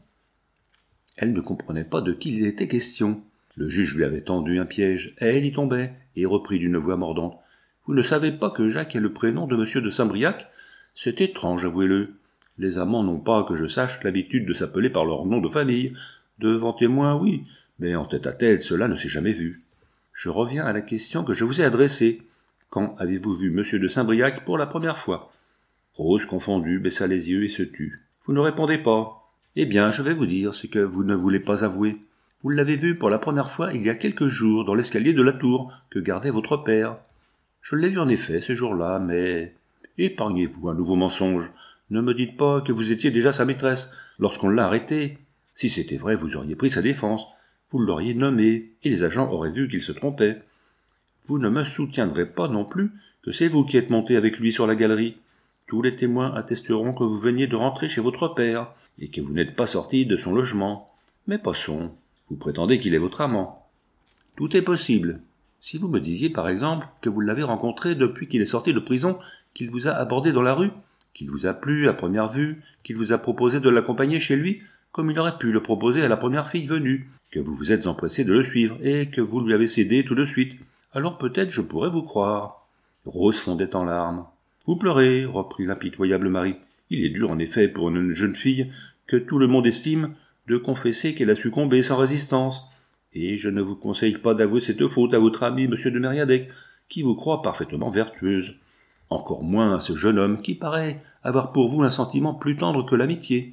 Elle ne comprenait pas de qui il était question. Le juge lui avait tendu un piège, elle y tombait, et reprit d'une voix mordante. « Vous ne savez pas que Jacques est le prénom de M. de Saint-Briac ? C'est étrange, avouez-le. Les amants n'ont pas, que je sache, l'habitude de s'appeler par leur nom de famille. Devant témoin, oui, mais en tête-à-tête, cela ne s'est jamais vu. Je reviens à la question que je vous ai adressée. Quand avez-vous vu M. de Saint-Briac pour la première fois ? » Rose, confondue, baissa les yeux et se tut. « Vous ne répondez pas. Eh bien, je vais vous dire ce que vous ne voulez pas avouer. Vous l'avez vu pour la première fois il y a quelques jours dans l'escalier de la tour que gardait votre père. Je l'ai vu en effet ce jour-là, mais... Épargnez-vous un nouveau mensonge. Ne me dites pas que vous étiez déjà sa maîtresse lorsqu'on l'a arrêté. Si c'était vrai, vous auriez pris sa défense. Vous l'auriez nommé, et les agents auraient vu qu'il se trompait. Vous ne me soutiendrez pas non plus que c'est vous qui êtes monté avec lui sur la galerie. Tous les témoins attesteront que vous veniez de rentrer chez votre père, et que vous n'êtes pas sorti de son logement. Mais passons, vous prétendez qu'il est votre amant. Tout est possible. Si vous me disiez par exemple que vous l'avez rencontré depuis qu'il est sorti de prison, qu'il vous a abordé dans la rue, qu'il vous a plu à première vue, qu'il vous a proposé de l'accompagner chez lui, comme il aurait pu le proposer à la première fille venue, que vous vous êtes empressé de le suivre, et que vous lui avez cédé tout de suite, alors peut-être je pourrais vous croire. » Rose fondait en larmes. « Vous pleurez, » reprit l'impitoyable mari. « Il est dur en effet pour une jeune fille, que tout le monde estime, de confesser qu'elle a succombé sans résistance. Et je ne vous conseille pas d'avouer cette faute à votre ami M. de Mériadec, qui vous croit parfaitement vertueuse. Encore moins à ce jeune homme qui paraît avoir pour vous un sentiment plus tendre que l'amitié.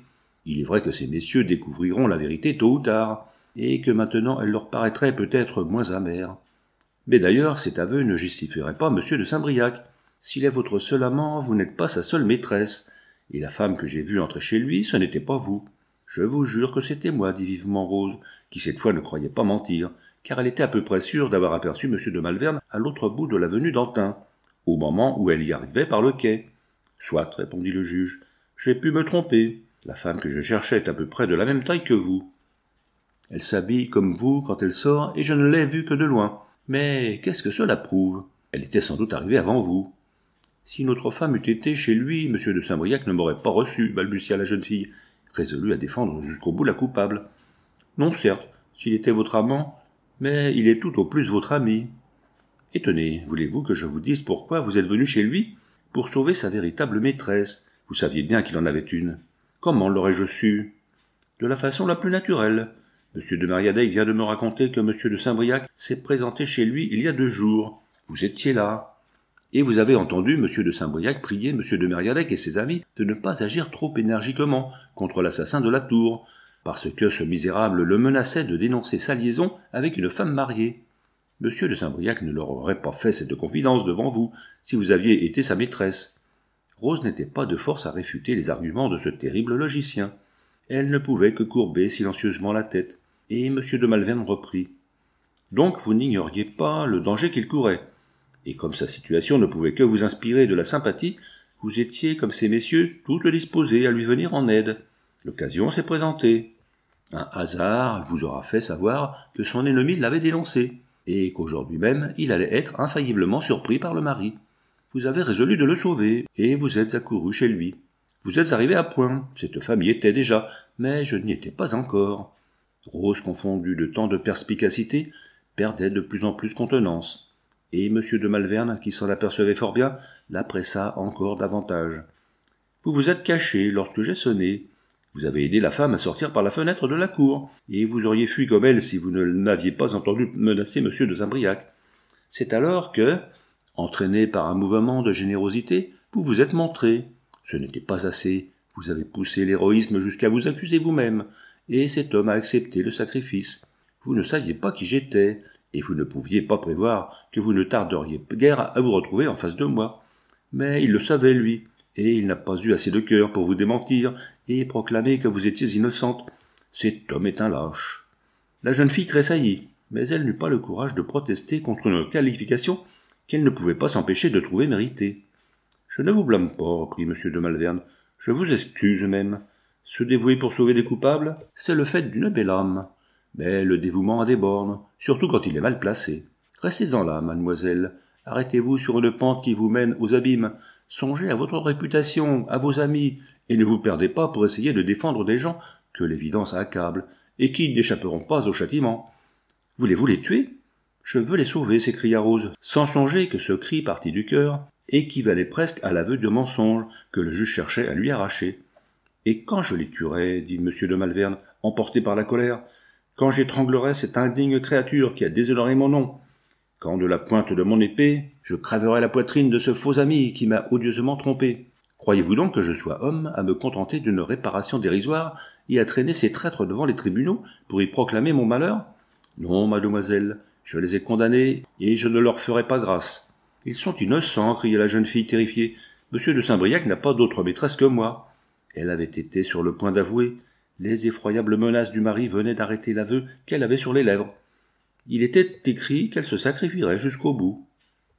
Il est vrai que ces messieurs découvriront la vérité tôt ou tard, et que maintenant elle leur paraîtrait peut-être moins amère. Mais d'ailleurs, cet aveu ne justifierait pas monsieur de Saint-Briac. S'il est votre seul amant, vous n'êtes pas sa seule maîtresse, et la femme que j'ai vue entrer chez lui, ce n'était pas vous. Je vous jure que c'était moi, dit vivement Rose, qui cette fois ne croyait pas mentir, car elle était à peu près sûre d'avoir aperçu monsieur de Malvern à l'autre bout de l'avenue d'Antin, au moment où elle y arrivait par le quai. Soit, répondit le juge, j'ai pu me tromper. La femme que je cherchais est à peu près de la même taille que vous. Elle s'habille comme vous quand elle sort, et je ne l'ai vue que de loin. Mais qu'est-ce que cela prouve? Elle était sans doute arrivée avant vous. Si notre femme eût été chez lui, monsieur de Saint-Briac ne m'aurait pas reçu, balbutia la jeune fille, résolue à défendre jusqu'au bout la coupable. Non, certes, s'il était votre amant, mais il est tout au plus votre ami. Et tenez, voulez-vous que je vous dise pourquoi vous êtes venu chez lui? Pour sauver sa véritable maîtresse. Vous saviez bien qu'il en avait une. Comment l'aurais-je su? De la façon la plus naturelle. Monsieur de Mériadec vient de me raconter que monsieur de Saint-Briac s'est présenté chez lui il y a 2 jours. Vous étiez là. Et vous avez entendu monsieur de Saint-Briac prier monsieur de Mériadec et ses amis de ne pas agir trop énergiquement contre l'assassin de la tour, parce que ce misérable le menaçait de dénoncer sa liaison avec une femme mariée. Monsieur de Saint-Briac ne leur aurait pas fait cette confidence devant vous, si vous aviez été sa maîtresse. Rose n'était pas de force à réfuter les arguments de ce terrible logicien. Elle ne pouvait que courber silencieusement la tête, et monsieur de Malvern reprit. Donc vous n'ignoriez pas le danger qu'il courait, et comme sa situation ne pouvait que vous inspirer de la sympathie, vous étiez, comme ces messieurs, toutes disposées à lui venir en aide. L'occasion s'est présentée. Un hasard vous aura fait savoir que son ennemi l'avait dénoncé, et qu'aujourd'hui même il allait être infailliblement surpris par le mari. Vous avez résolu de le sauver, et vous êtes accouru chez lui. Vous êtes arrivé à point, cette femme y était déjà, mais je n'y étais pas encore. Rose, confondue de tant de perspicacité, perdait de plus en plus contenance, et M. de Malvern, qui s'en apercevait fort bien, la pressa encore davantage. Vous vous êtes caché lorsque j'ai sonné. Vous avez aidé la femme à sortir par la fenêtre de la cour, et vous auriez fui comme elle si vous ne m'aviez pas entendu menacer M. de Saint-Briac. C'est alors que, entraîné par un mouvement de générosité, vous vous êtes montré. Ce n'était pas assez. Vous avez poussé l'héroïsme jusqu'à vous accuser vous-même, et cet homme a accepté le sacrifice. Vous ne saviez pas qui j'étais, et vous ne pouviez pas prévoir que vous ne tarderiez guère à vous retrouver en face de moi. Mais il le savait, lui, et il n'a pas eu assez de cœur pour vous démentir et proclamer que vous étiez innocente. Cet homme est un lâche. La jeune fille tressaillit, mais elle n'eut pas le courage de protester contre une qualification qu'elle ne pouvait pas s'empêcher de trouver méritée. « Je ne vous blâme pas, reprit M. de Malvern. Je vous excuse même. Se dévouer pour sauver des coupables, c'est le fait d'une belle âme. Mais le dévouement a des bornes, surtout quand il est mal placé. Restez-en là, mademoiselle. Arrêtez-vous sur une pente qui vous mène aux abîmes. Songez à votre réputation, à vos amis, et ne vous perdez pas pour essayer de défendre des gens que l'évidence accable, et qui n'échapperont pas au châtiment. Voulez-vous les tuer? Je veux les sauver, s'écria Rose, sans songer que ce cri parti du cœur équivalait presque à l'aveu de mensonge que le juge cherchait à lui arracher. Et quand je les tuerai, dit M. de Malvern, emporté par la colère, quand j'étranglerai cette indigne créature qui a déshonoré mon nom, quand de la pointe de mon épée, je crèverai la poitrine de ce faux ami qui m'a odieusement trompé. Croyez-vous donc que je sois homme à me contenter d'une réparation dérisoire et à traîner ces traîtres devant les tribunaux pour y proclamer mon malheur? Non, mademoiselle, je les ai condamnés et je ne leur ferai pas grâce. Ils sont innocents, cria la jeune fille terrifiée. Monsieur de Saint-Briac n'a pas d'autre maîtresse que moi. Elle avait été sur le point d'avouer. Les effroyables menaces du mari venaient d'arrêter l'aveu qu'elle avait sur les lèvres. Il était écrit qu'elle se sacrifierait jusqu'au bout.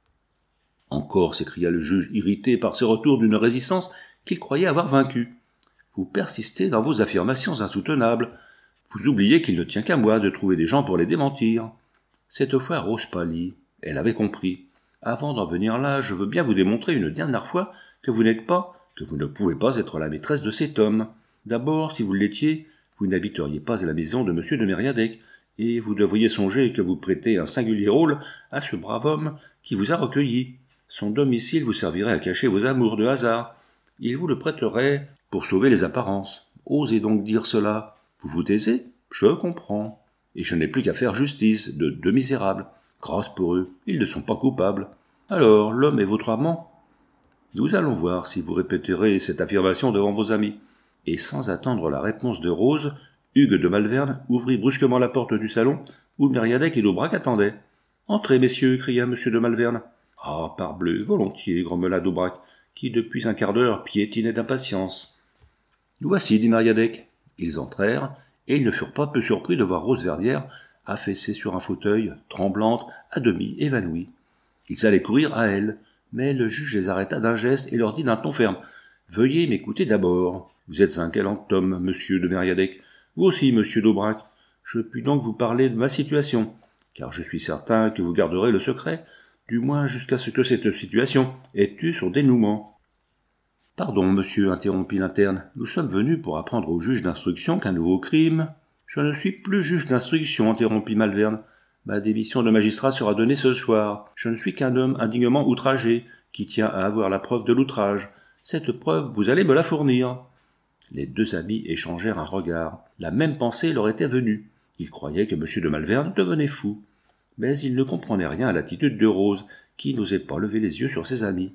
Encore, s'écria le juge, irrité par ce retour d'une résistance qu'il croyait avoir vaincue. Vous persistez dans vos affirmations insoutenables. Vous oubliez qu'il ne tient qu'à moi de trouver des gens pour les démentir. Cette fois, Rose pâlit. Elle avait compris. Avant d'en venir là, je veux bien vous démontrer une dernière fois que vous n'êtes pas, que vous ne pouvez pas être la maîtresse de cet homme. D'abord, si vous l'étiez, vous n'habiteriez pas à la maison de M. de Mériadec, et vous devriez songer que vous prêtez un singulier rôle à ce brave homme qui vous a recueilli. Son domicile vous servirait à cacher vos amours de hasard. Il vous le prêterait pour sauver les apparences. Osez donc dire cela. Vous vous taisez? Je comprends. Et je n'ai plus qu'à faire justice de 2 misérables. Grâce pour eux, ils ne sont pas coupables. Alors, l'homme est votre amant? Nous allons voir si vous répéterez cette affirmation devant vos amis. et sans attendre la réponse de Rose, Hugues de Malvern ouvrit brusquement la porte du salon où Mériadec et d'Aubrac attendaient. « Entrez, messieurs » cria M. de Malvern. « Ah, parbleu, volontiers » grommela d'Aubrac, qui depuis un quart d'heure piétinait d'impatience. « Nous voici » dit Mériadec. Ils entrèrent, et ils ne furent pas peu surpris de voir Rose Verdière affaissée sur un fauteuil, tremblante, à demi évanouie. Ils allaient courir à elle, mais le juge les arrêta d'un geste et leur dit d'un ton ferme « Veuillez m'écouter d'abord. Vous êtes un galant homme, monsieur de Mériadec. Vous aussi, monsieur d'Aubrac. Je puis donc vous parler de ma situation, car je suis certain que vous garderez le secret, du moins jusqu'à ce que cette situation ait eu son dénouement. » « Pardon, monsieur, interrompit l'interne, nous sommes venus pour apprendre au juge d'instruction qu'un nouveau crime... »« Je ne suis plus juge d'instruction, interrompit Malvern. Ma démission de magistrat sera donnée ce soir. Je ne suis qu'un homme indignement outragé, qui tient à avoir la preuve de l'outrage. Cette preuve, vous allez me la fournir. » Les deux amis échangèrent un regard. La même pensée leur était venue. Ils croyaient que M. de Malvern devenait fou. Mais ils ne comprenaient rien à l'attitude de Rose, qui n'osait pas lever les yeux sur ses amis.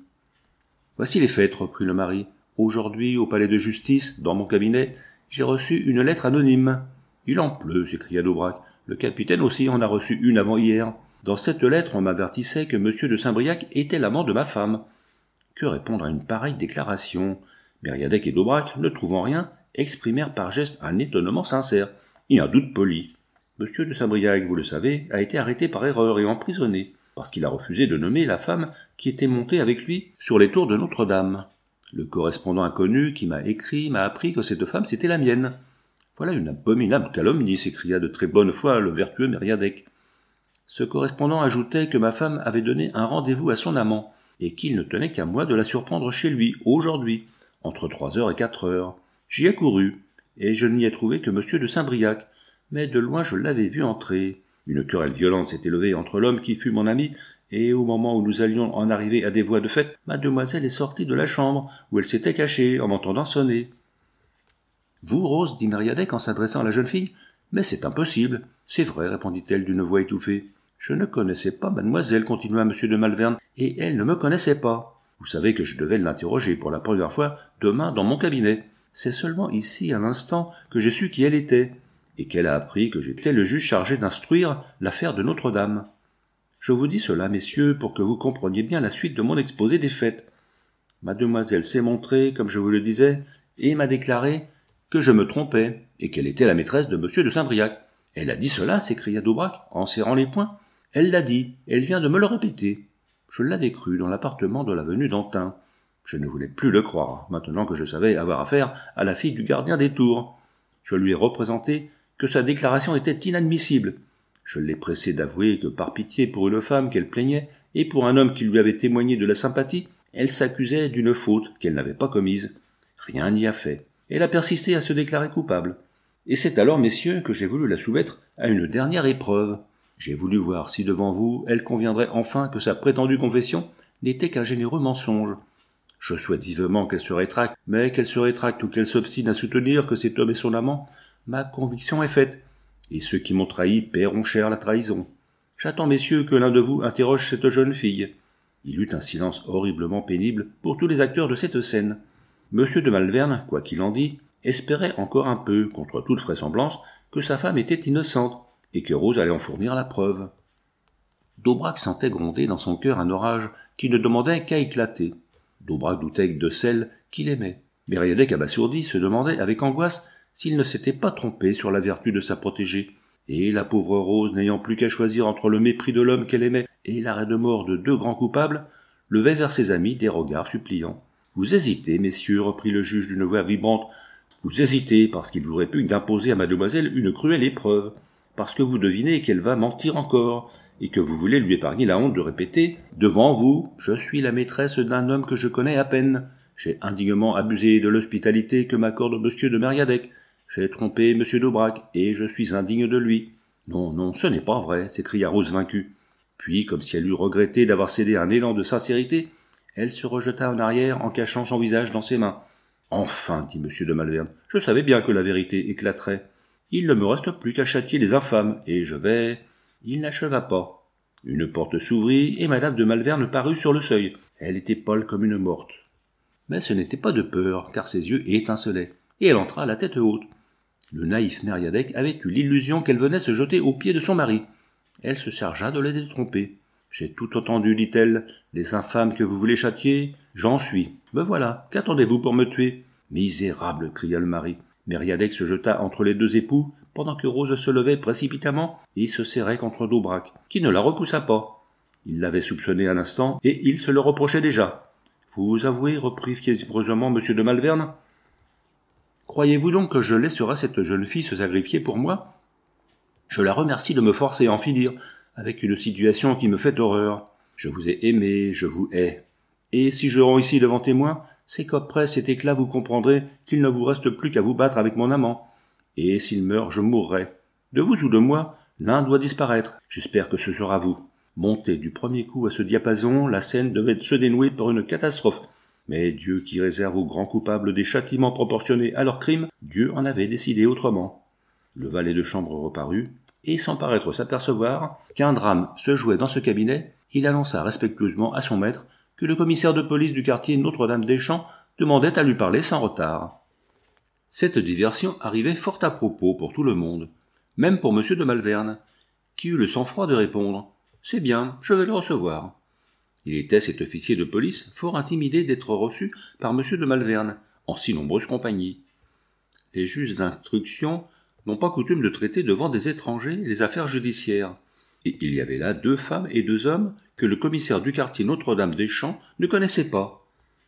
« Voici les faits, reprit le mari. Aujourd'hui, au palais de justice, dans mon cabinet, j'ai reçu une lettre anonyme. »« Il en pleut, s'écria d'Aubrac. Le capitaine aussi en a reçu une avant-hier. Dans cette lettre, on m'avertissait que M. de Saint-Briac était l'amant de ma femme. » Que répondre à une pareille déclaration ? Mériadec et d'Aubrac, ne trouvant rien, exprimèrent par geste un étonnement sincère et un doute poli. M. de Saint-Briac, vous le savez, a été arrêté par erreur et emprisonné, parce qu'il a refusé de nommer la femme qui était montée avec lui sur les tours de Notre-Dame. Le correspondant inconnu qui m'a écrit m'a appris que cette femme c'était la mienne. Voilà une abominable calomnie, s'écria de très bonne foi le vertueux Mériadec. Ce correspondant ajoutait que ma femme avait donné un rendez-vous à son amant, et qu'il ne tenait qu'à moi de la surprendre chez lui, aujourd'hui, entre 3 heures et 4 heures. J'y ai couru, et je n'y ai trouvé que M. de Saint-Briac, mais de loin je l'avais vu entrer. Une querelle violente s'est élevée entre l'homme qui fut mon ami, et au moment où nous allions en arriver à des voies de fait, mademoiselle est sortie de la chambre, où elle s'était cachée, en m'entendant sonner. « Vous, Rose, dit Mériadec en s'adressant à la jeune fille. Mais c'est impossible. C'est vrai, répondit-elle d'une voix étouffée. Je ne connaissais pas mademoiselle, continua M. de Malvern, et elle ne me connaissait pas. Vous savez que je devais l'interroger pour la première fois demain dans mon cabinet. C'est seulement ici, à l'instant, que j'ai su qui elle était, et qu'elle a appris que j'étais le juge chargé d'instruire l'affaire de Notre-Dame. Je vous dis cela, messieurs, pour que vous compreniez bien la suite de mon exposé des faits. Mademoiselle s'est montrée, comme je vous le disais, et m'a déclaré que je me trompais, et qu'elle était la maîtresse de M. de Saint-Briac. « Elle a dit cela » s'écria d'Aubrac, en serrant les poings. « Elle l'a dit, elle vient de me le répéter. Je l'avais cru dans l'appartement de l'avenue d'Antin. Je ne voulais plus le croire, maintenant que je savais avoir affaire à la fille du gardien des tours. Je lui ai représenté que sa déclaration était inadmissible. Je l'ai pressée d'avouer que par pitié pour une femme qu'elle plaignait, et pour un homme qui lui avait témoigné de la sympathie, elle s'accusait d'une faute qu'elle n'avait pas commise. Rien n'y a fait. Elle a persisté à se déclarer coupable. Et c'est alors, messieurs, que j'ai voulu la soumettre à une dernière épreuve. J'ai voulu voir si devant vous, elle conviendrait enfin que sa prétendue confession n'était qu'un généreux mensonge. Je souhaite vivement qu'elle se rétracte, mais qu'elle se rétracte ou qu'elle s'obstine à soutenir que cet homme est son amant, ma conviction est faite, et ceux qui m'ont trahi paieront cher la trahison. J'attends, messieurs, que l'un de vous interroge cette jeune fille. » Il eut un silence horriblement pénible pour tous les acteurs de cette scène. M. de Malvern, quoi qu'il en dît, espérait encore un peu, contre toute vraisemblance, que sa femme était innocente, et que Rose allait en fournir la preuve. D'Aubrac sentait gronder dans son cœur un orage qui ne demandait qu'à éclater. D'Aubrac doutait de celle qu'il aimait. Mériadec, abasourdi, se demandait avec angoisse s'il ne s'était pas trompé sur la vertu de sa protégée, et la pauvre Rose, n'ayant plus qu'à choisir entre le mépris de l'homme qu'elle aimait et l'arrêt de mort de 2 grands coupables, levait vers ses amis des regards suppliants. « Vous hésitez, messieurs, reprit le juge d'une voix vibrante. Vous hésitez parce qu'il vous répugne d'imposer à mademoiselle une cruelle épreuve, parce que vous devinez qu'elle va mentir encore, et que vous voulez lui épargner la honte de répéter « Devant vous, je suis la maîtresse d'un homme que je connais à peine. J'ai indignement abusé de l'hospitalité que m'accorde M. de Mériadec. J'ai trompé M. d'Aubrac, et je suis indigne de lui. »« Non, non, ce n'est pas vrai, » s'écria Rose vaincue. Puis, comme si elle eût regretté d'avoir cédé à un élan de sincérité, elle se rejeta en arrière en cachant son visage dans ses mains. « Enfin, dit M. de Malvern, je savais bien que la vérité éclaterait. Il ne me reste plus qu'à châtier les infâmes, et je vais... » Il n'acheva pas. Une porte s'ouvrit, et Madame de Malvern parut sur le seuil. Elle était pâle comme une morte. Mais ce n'était pas de peur, car ses yeux étincelaient. « et elle entra la tête haute. Le naïf Mériadec avait eu l'illusion qu'elle venait se jeter aux pieds de son mari. Elle se chargea de la détromper. « J'ai tout entendu, dit-elle, les infâmes que vous voulez châtier, j'en suis. Me voilà, qu'attendez-vous pour me tuer ?»« Misérable !» cria le mari. Mériadec se jeta entre les deux époux, pendant que Rose se levait précipitamment et se serrait contre Daubrac, qui ne la repoussa pas. Il l'avait soupçonné un instant, et il se le reprochait déjà. « Vous avouez, reprit fiévreusement M. de Malvern, croyez-vous donc que je laisserai cette jeune fille se sacrifier pour moi ? Je la remercie de me forcer à en finir, avec une situation qui me fait horreur. Je vous ai aimé, je vous hais. Et si je rends ici devant témoin, c'est qu'après cet éclat vous comprendrez qu'il ne vous reste plus qu'à vous battre avec mon amant. Et s'il meurt, je mourrai. De vous ou de moi, l'un doit disparaître. J'espère que ce sera vous. » Montée du premier coup à ce diapason, la scène devait se dénouer par une catastrophe. Mais Dieu qui réserve aux grands coupables des châtiments proportionnés à leurs crimes, Dieu en avait décidé autrement. Le valet de chambre reparut, et sans paraître s'apercevoir qu'un drame se jouait dans ce cabinet, il annonça respectueusement à son maître que le commissaire de police du quartier Notre-Dame-des-Champs demandait à lui parler sans retard. Cette diversion arrivait fort à propos pour tout le monde, même pour M. de Malvern, qui eut le sang-froid de répondre « C'est bien, je vais le recevoir ». Il était, cet officier de police, fort intimidé d'être reçu par M. de Malvern, en si nombreuse compagnie. Les juges d'instruction n'ont pas coutume de traiter devant des étrangers les affaires judiciaires, et il y avait là 2 femmes et 2 hommes que le commissaire du quartier Notre-Dame-des-Champs ne connaissait pas.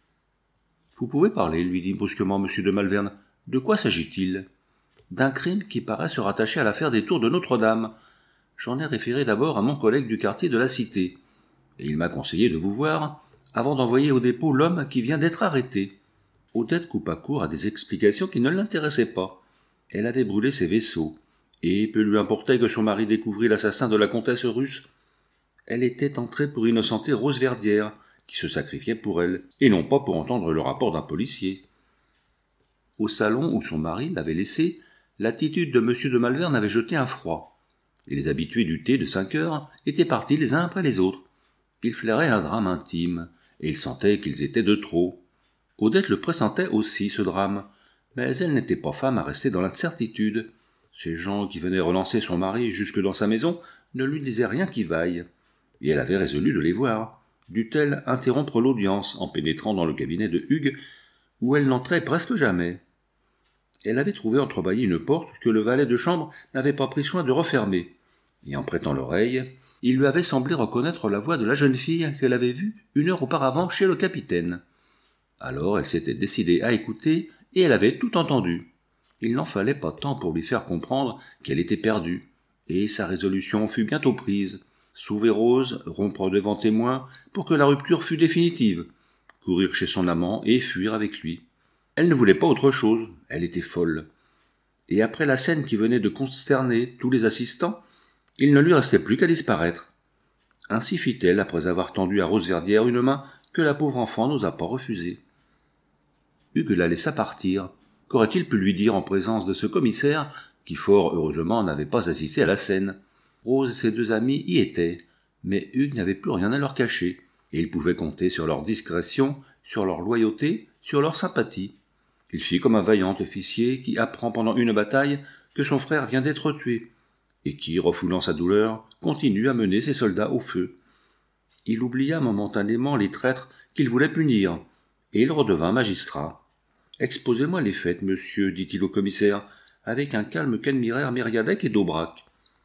« Vous pouvez parler, lui dit brusquement M. de Malvern. De quoi s'agit-il ? » ?»« D'un crime qui paraît se rattacher à l'affaire des tours de Notre-Dame. J'en ai référé d'abord à mon collègue du quartier de la Cité, et il m'a conseillé de vous voir, avant d'envoyer au dépôt l'homme qui vient d'être arrêté. » Odette coupa court à des explications qui ne l'intéressaient pas. Elle avait brûlé ses vaisseaux, et peu lui importait que son mari découvrît l'assassin de la comtesse russe. Elle était entrée pour innocenter Rose Verdière, qui se sacrifiait pour elle, et non pas pour entendre le rapport d'un policier. Au salon où son mari l'avait laissé, l'attitude de M. de Malvern avait jeté un froid, et les habitués du thé de 5 heures étaient partis les uns après les autres. Ils flairaient un drame intime, et ils sentaient qu'ils étaient de trop. Odette le pressentait aussi, ce drame, mais elle n'était pas femme à rester dans l'incertitude. Ces gens qui venaient relancer son mari jusque dans sa maison ne lui disaient rien qui vaille, et elle avait résolu de les voir. Dut-elle interrompre l'audience en pénétrant dans le cabinet de Hugues, où elle n'entrait presque jamais. Elle avait trouvé entrebâillée une porte que le valet de chambre n'avait pas pris soin de refermer, et en prêtant l'oreille, il lui avait semblé reconnaître la voix de la jeune fille qu'elle avait vue 1 heure auparavant chez le capitaine. Alors elle s'était décidée à écouter, et elle avait tout entendu. Il n'en fallait pas tant pour lui faire comprendre qu'elle était perdue, et sa résolution fut bientôt prise. Sauver Rose, rompre devant témoin, pour que la rupture fût définitive, courir chez son amant et fuir avec lui. Elle ne voulait pas autre chose, elle était folle. Et après la scène qui venait de consterner tous les assistants, il ne lui restait plus qu'à disparaître. Ainsi fit-elle après avoir tendu à Rose Verdière une main que la pauvre enfant n'osa pas refuser. Hugues la laissa partir. Qu'aurait-il pu lui dire en présence de ce commissaire, qui fort heureusement n'avait pas assisté à la scène ? Rose et ses 2 amis y étaient, mais Hugues n'avait plus rien à leur cacher, et il pouvait compter sur leur discrétion, sur leur loyauté, sur leur sympathie. Il fit comme un vaillant officier qui apprend pendant une bataille que son frère vient d'être tué, et qui, refoulant sa douleur, continue à mener ses soldats au feu. Il oublia momentanément les traîtres qu'il voulait punir, et il redevint magistrat. « Exposez-moi les faits, monsieur, dit-il au commissaire, avec un calme qu'admirèrent Mériadec et Daubrac.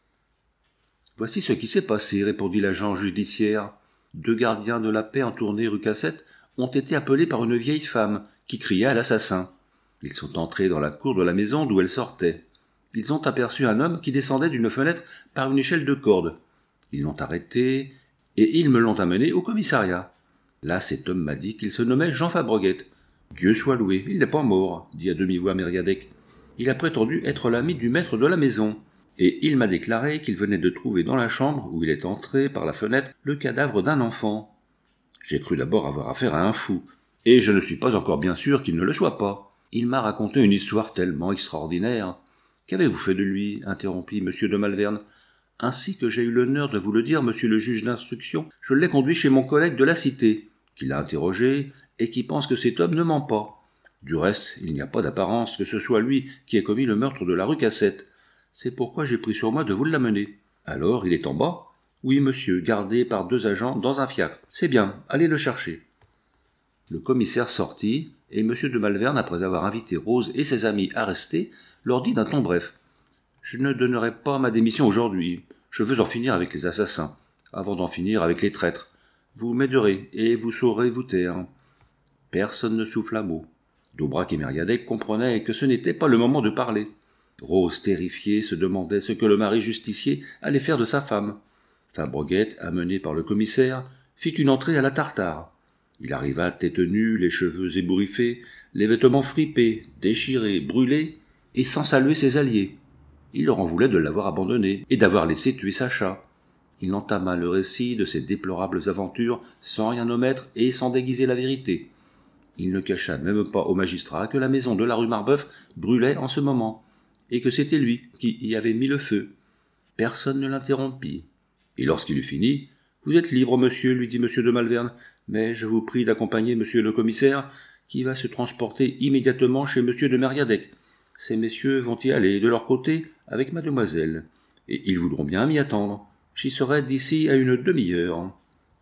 « Voici ce qui s'est passé, répondit l'agent judiciaire. 2 gardiens de la paix en tournée rue Cassette ont été appelés par une vieille femme qui criait à l'assassin. Ils sont entrés dans la cour de la maison d'où elle sortait. Ils ont aperçu un homme qui descendait d'une fenêtre par une échelle de corde. Ils l'ont arrêté et ils me l'ont amené au commissariat. Là, cet homme m'a dit qu'il se nommait Jean Fabreguette. Dieu soit loué, il n'est pas mort, dit à demi-voix Mériadec. Il a prétendu être l'ami du maître de la maison, et il m'a déclaré qu'il venait de trouver dans la chambre où il est entré par la fenêtre le cadavre d'un enfant. J'ai cru d'abord avoir affaire à un fou, et je ne suis pas encore bien sûr qu'il ne le soit pas. Il m'a raconté une histoire tellement extraordinaire. Qu'avez-vous fait de lui ? Interrompit M. de Malvern. Ainsi que j'ai eu l'honneur de vous le dire, monsieur le juge d'instruction, je l'ai conduit chez mon collègue de la Cité, qui l'a interrogé et qui pense que cet homme ne ment pas. Du reste, il n'y a pas d'apparence que ce soit lui qui ait commis le meurtre de la rue Cassette. C'est pourquoi j'ai pris sur moi de vous l'amener. Alors, il est en bas ? Oui, monsieur, gardé par 2 agents dans un fiacre. C'est bien, allez le chercher. Le commissaire sortit, et M. de Malvern, après avoir invité Rose et ses amis à rester, leur dit d'un ton bref. Je ne donnerai pas ma démission aujourd'hui. Je veux en finir avec les assassins, avant d'en finir avec les traîtres. Vous m'aiderez, et vous saurez vous taire. Personne ne souffla un mot. D'Aubrac et Mériadec comprenaient que ce n'était pas le moment de parler. Rose, terrifiée, se demandait ce que le mari justicier allait faire de sa femme. Fabreguette, amené par le commissaire, fit une entrée à la tartare. Il arriva tête nue, les cheveux ébouriffés, les vêtements fripés, déchirés, brûlés, et sans saluer ses alliés. Il leur en voulait de l'avoir abandonné et d'avoir laissé tuer Sacha. Il entama le récit de ses déplorables aventures sans rien omettre et sans déguiser la vérité. Il ne cacha même pas au magistrat que la maison de la rue Marbeuf brûlait en ce moment, et que c'était lui qui y avait mis le feu. Personne ne l'interrompit. Et lorsqu'il eut fini, « Vous êtes libre, monsieur, lui dit M. de Malvern, mais je vous prie d'accompagner monsieur le commissaire, qui va se transporter immédiatement chez monsieur de Mériadec. Ces messieurs vont y aller de leur côté avec mademoiselle, et ils voudront bien m'y attendre. J'y serai d'ici à une demi-heure. »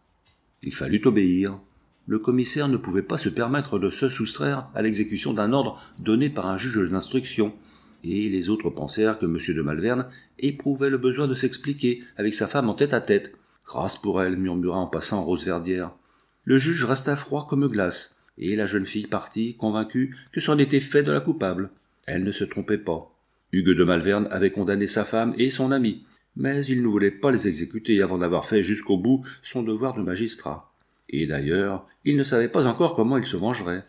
Il fallut obéir. Le commissaire ne pouvait pas se permettre de se soustraire à l'exécution d'un ordre donné par un juge d'instruction, et les autres pensèrent que M. de Malvern éprouvait le besoin de s'expliquer avec sa femme en tête-à-tête. « Grâce pour elle, » murmura en passant Rose Verdière. Le juge resta froid comme glace, et la jeune fille partit, convaincue que c'en était fait de la coupable. Elle ne se trompait pas. Hugues de Malvern avait condamné sa femme et son ami, mais il ne voulait pas les exécuter avant d'avoir fait jusqu'au bout son devoir de magistrat. Et d'ailleurs, il ne savait pas encore comment il se vengerait.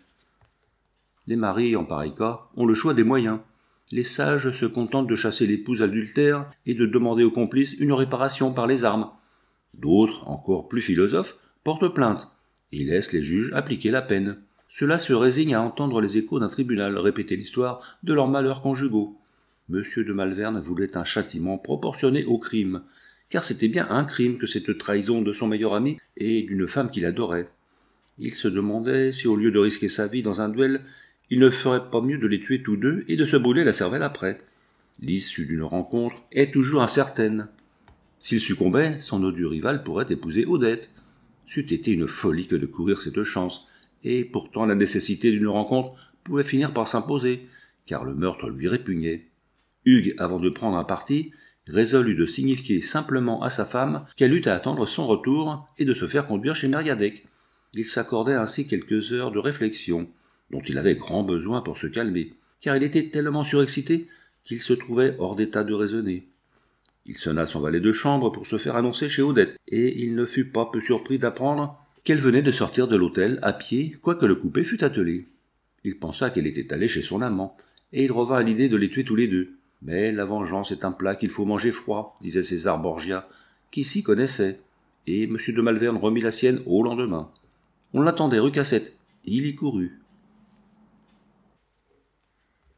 Les maris, en pareil cas, ont le choix des moyens. Les sages se contentent de chasser l'épouse adultère et de demander aux complices une réparation par les armes. D'autres, encore plus philosophes, portent plainte et laissent les juges appliquer la peine. Ceux-là se résignent à entendre les échos d'un tribunal répéter l'histoire de leurs malheurs conjugaux. M. de Malvern voulait un châtiment proportionné au crime, car c'était bien un crime que cette trahison de son meilleur ami et d'une femme qu'il adorait. Il se demandait si, au lieu de risquer sa vie dans un duel, il ne ferait pas mieux de les tuer tous deux et de se brûler la cervelle après. L'issue d'une rencontre est toujours incertaine. S'il succombait, son odieux rival pourrait épouser Odette. C'eût été une folie que de courir cette chance, et pourtant la nécessité d'une rencontre pouvait finir par s'imposer, car le meurtre lui répugnait. Hugues, avant de prendre un parti, résolut de signifier simplement à sa femme qu'elle eut à attendre son retour et de se faire conduire chez Mériadec. Il s'accordait ainsi quelques heures de réflexion, dont il avait grand besoin pour se calmer, car il était tellement surexcité qu'il se trouvait hors d'état de raisonner. Il sonna son valet de chambre pour se faire annoncer chez Odette, et il ne fut pas peu surpris d'apprendre qu'elle venait de sortir de l'hôtel à pied, quoique le coupé fût attelé. Il pensa qu'elle était allée chez son amant, et il revint à l'idée de les tuer tous les deux. Mais la vengeance est un plat qu'il faut manger froid, disait César Borgia, qui s'y connaissait, et M. de Malvern remit la sienne au lendemain. On l'attendait rue Cassette, il y courut.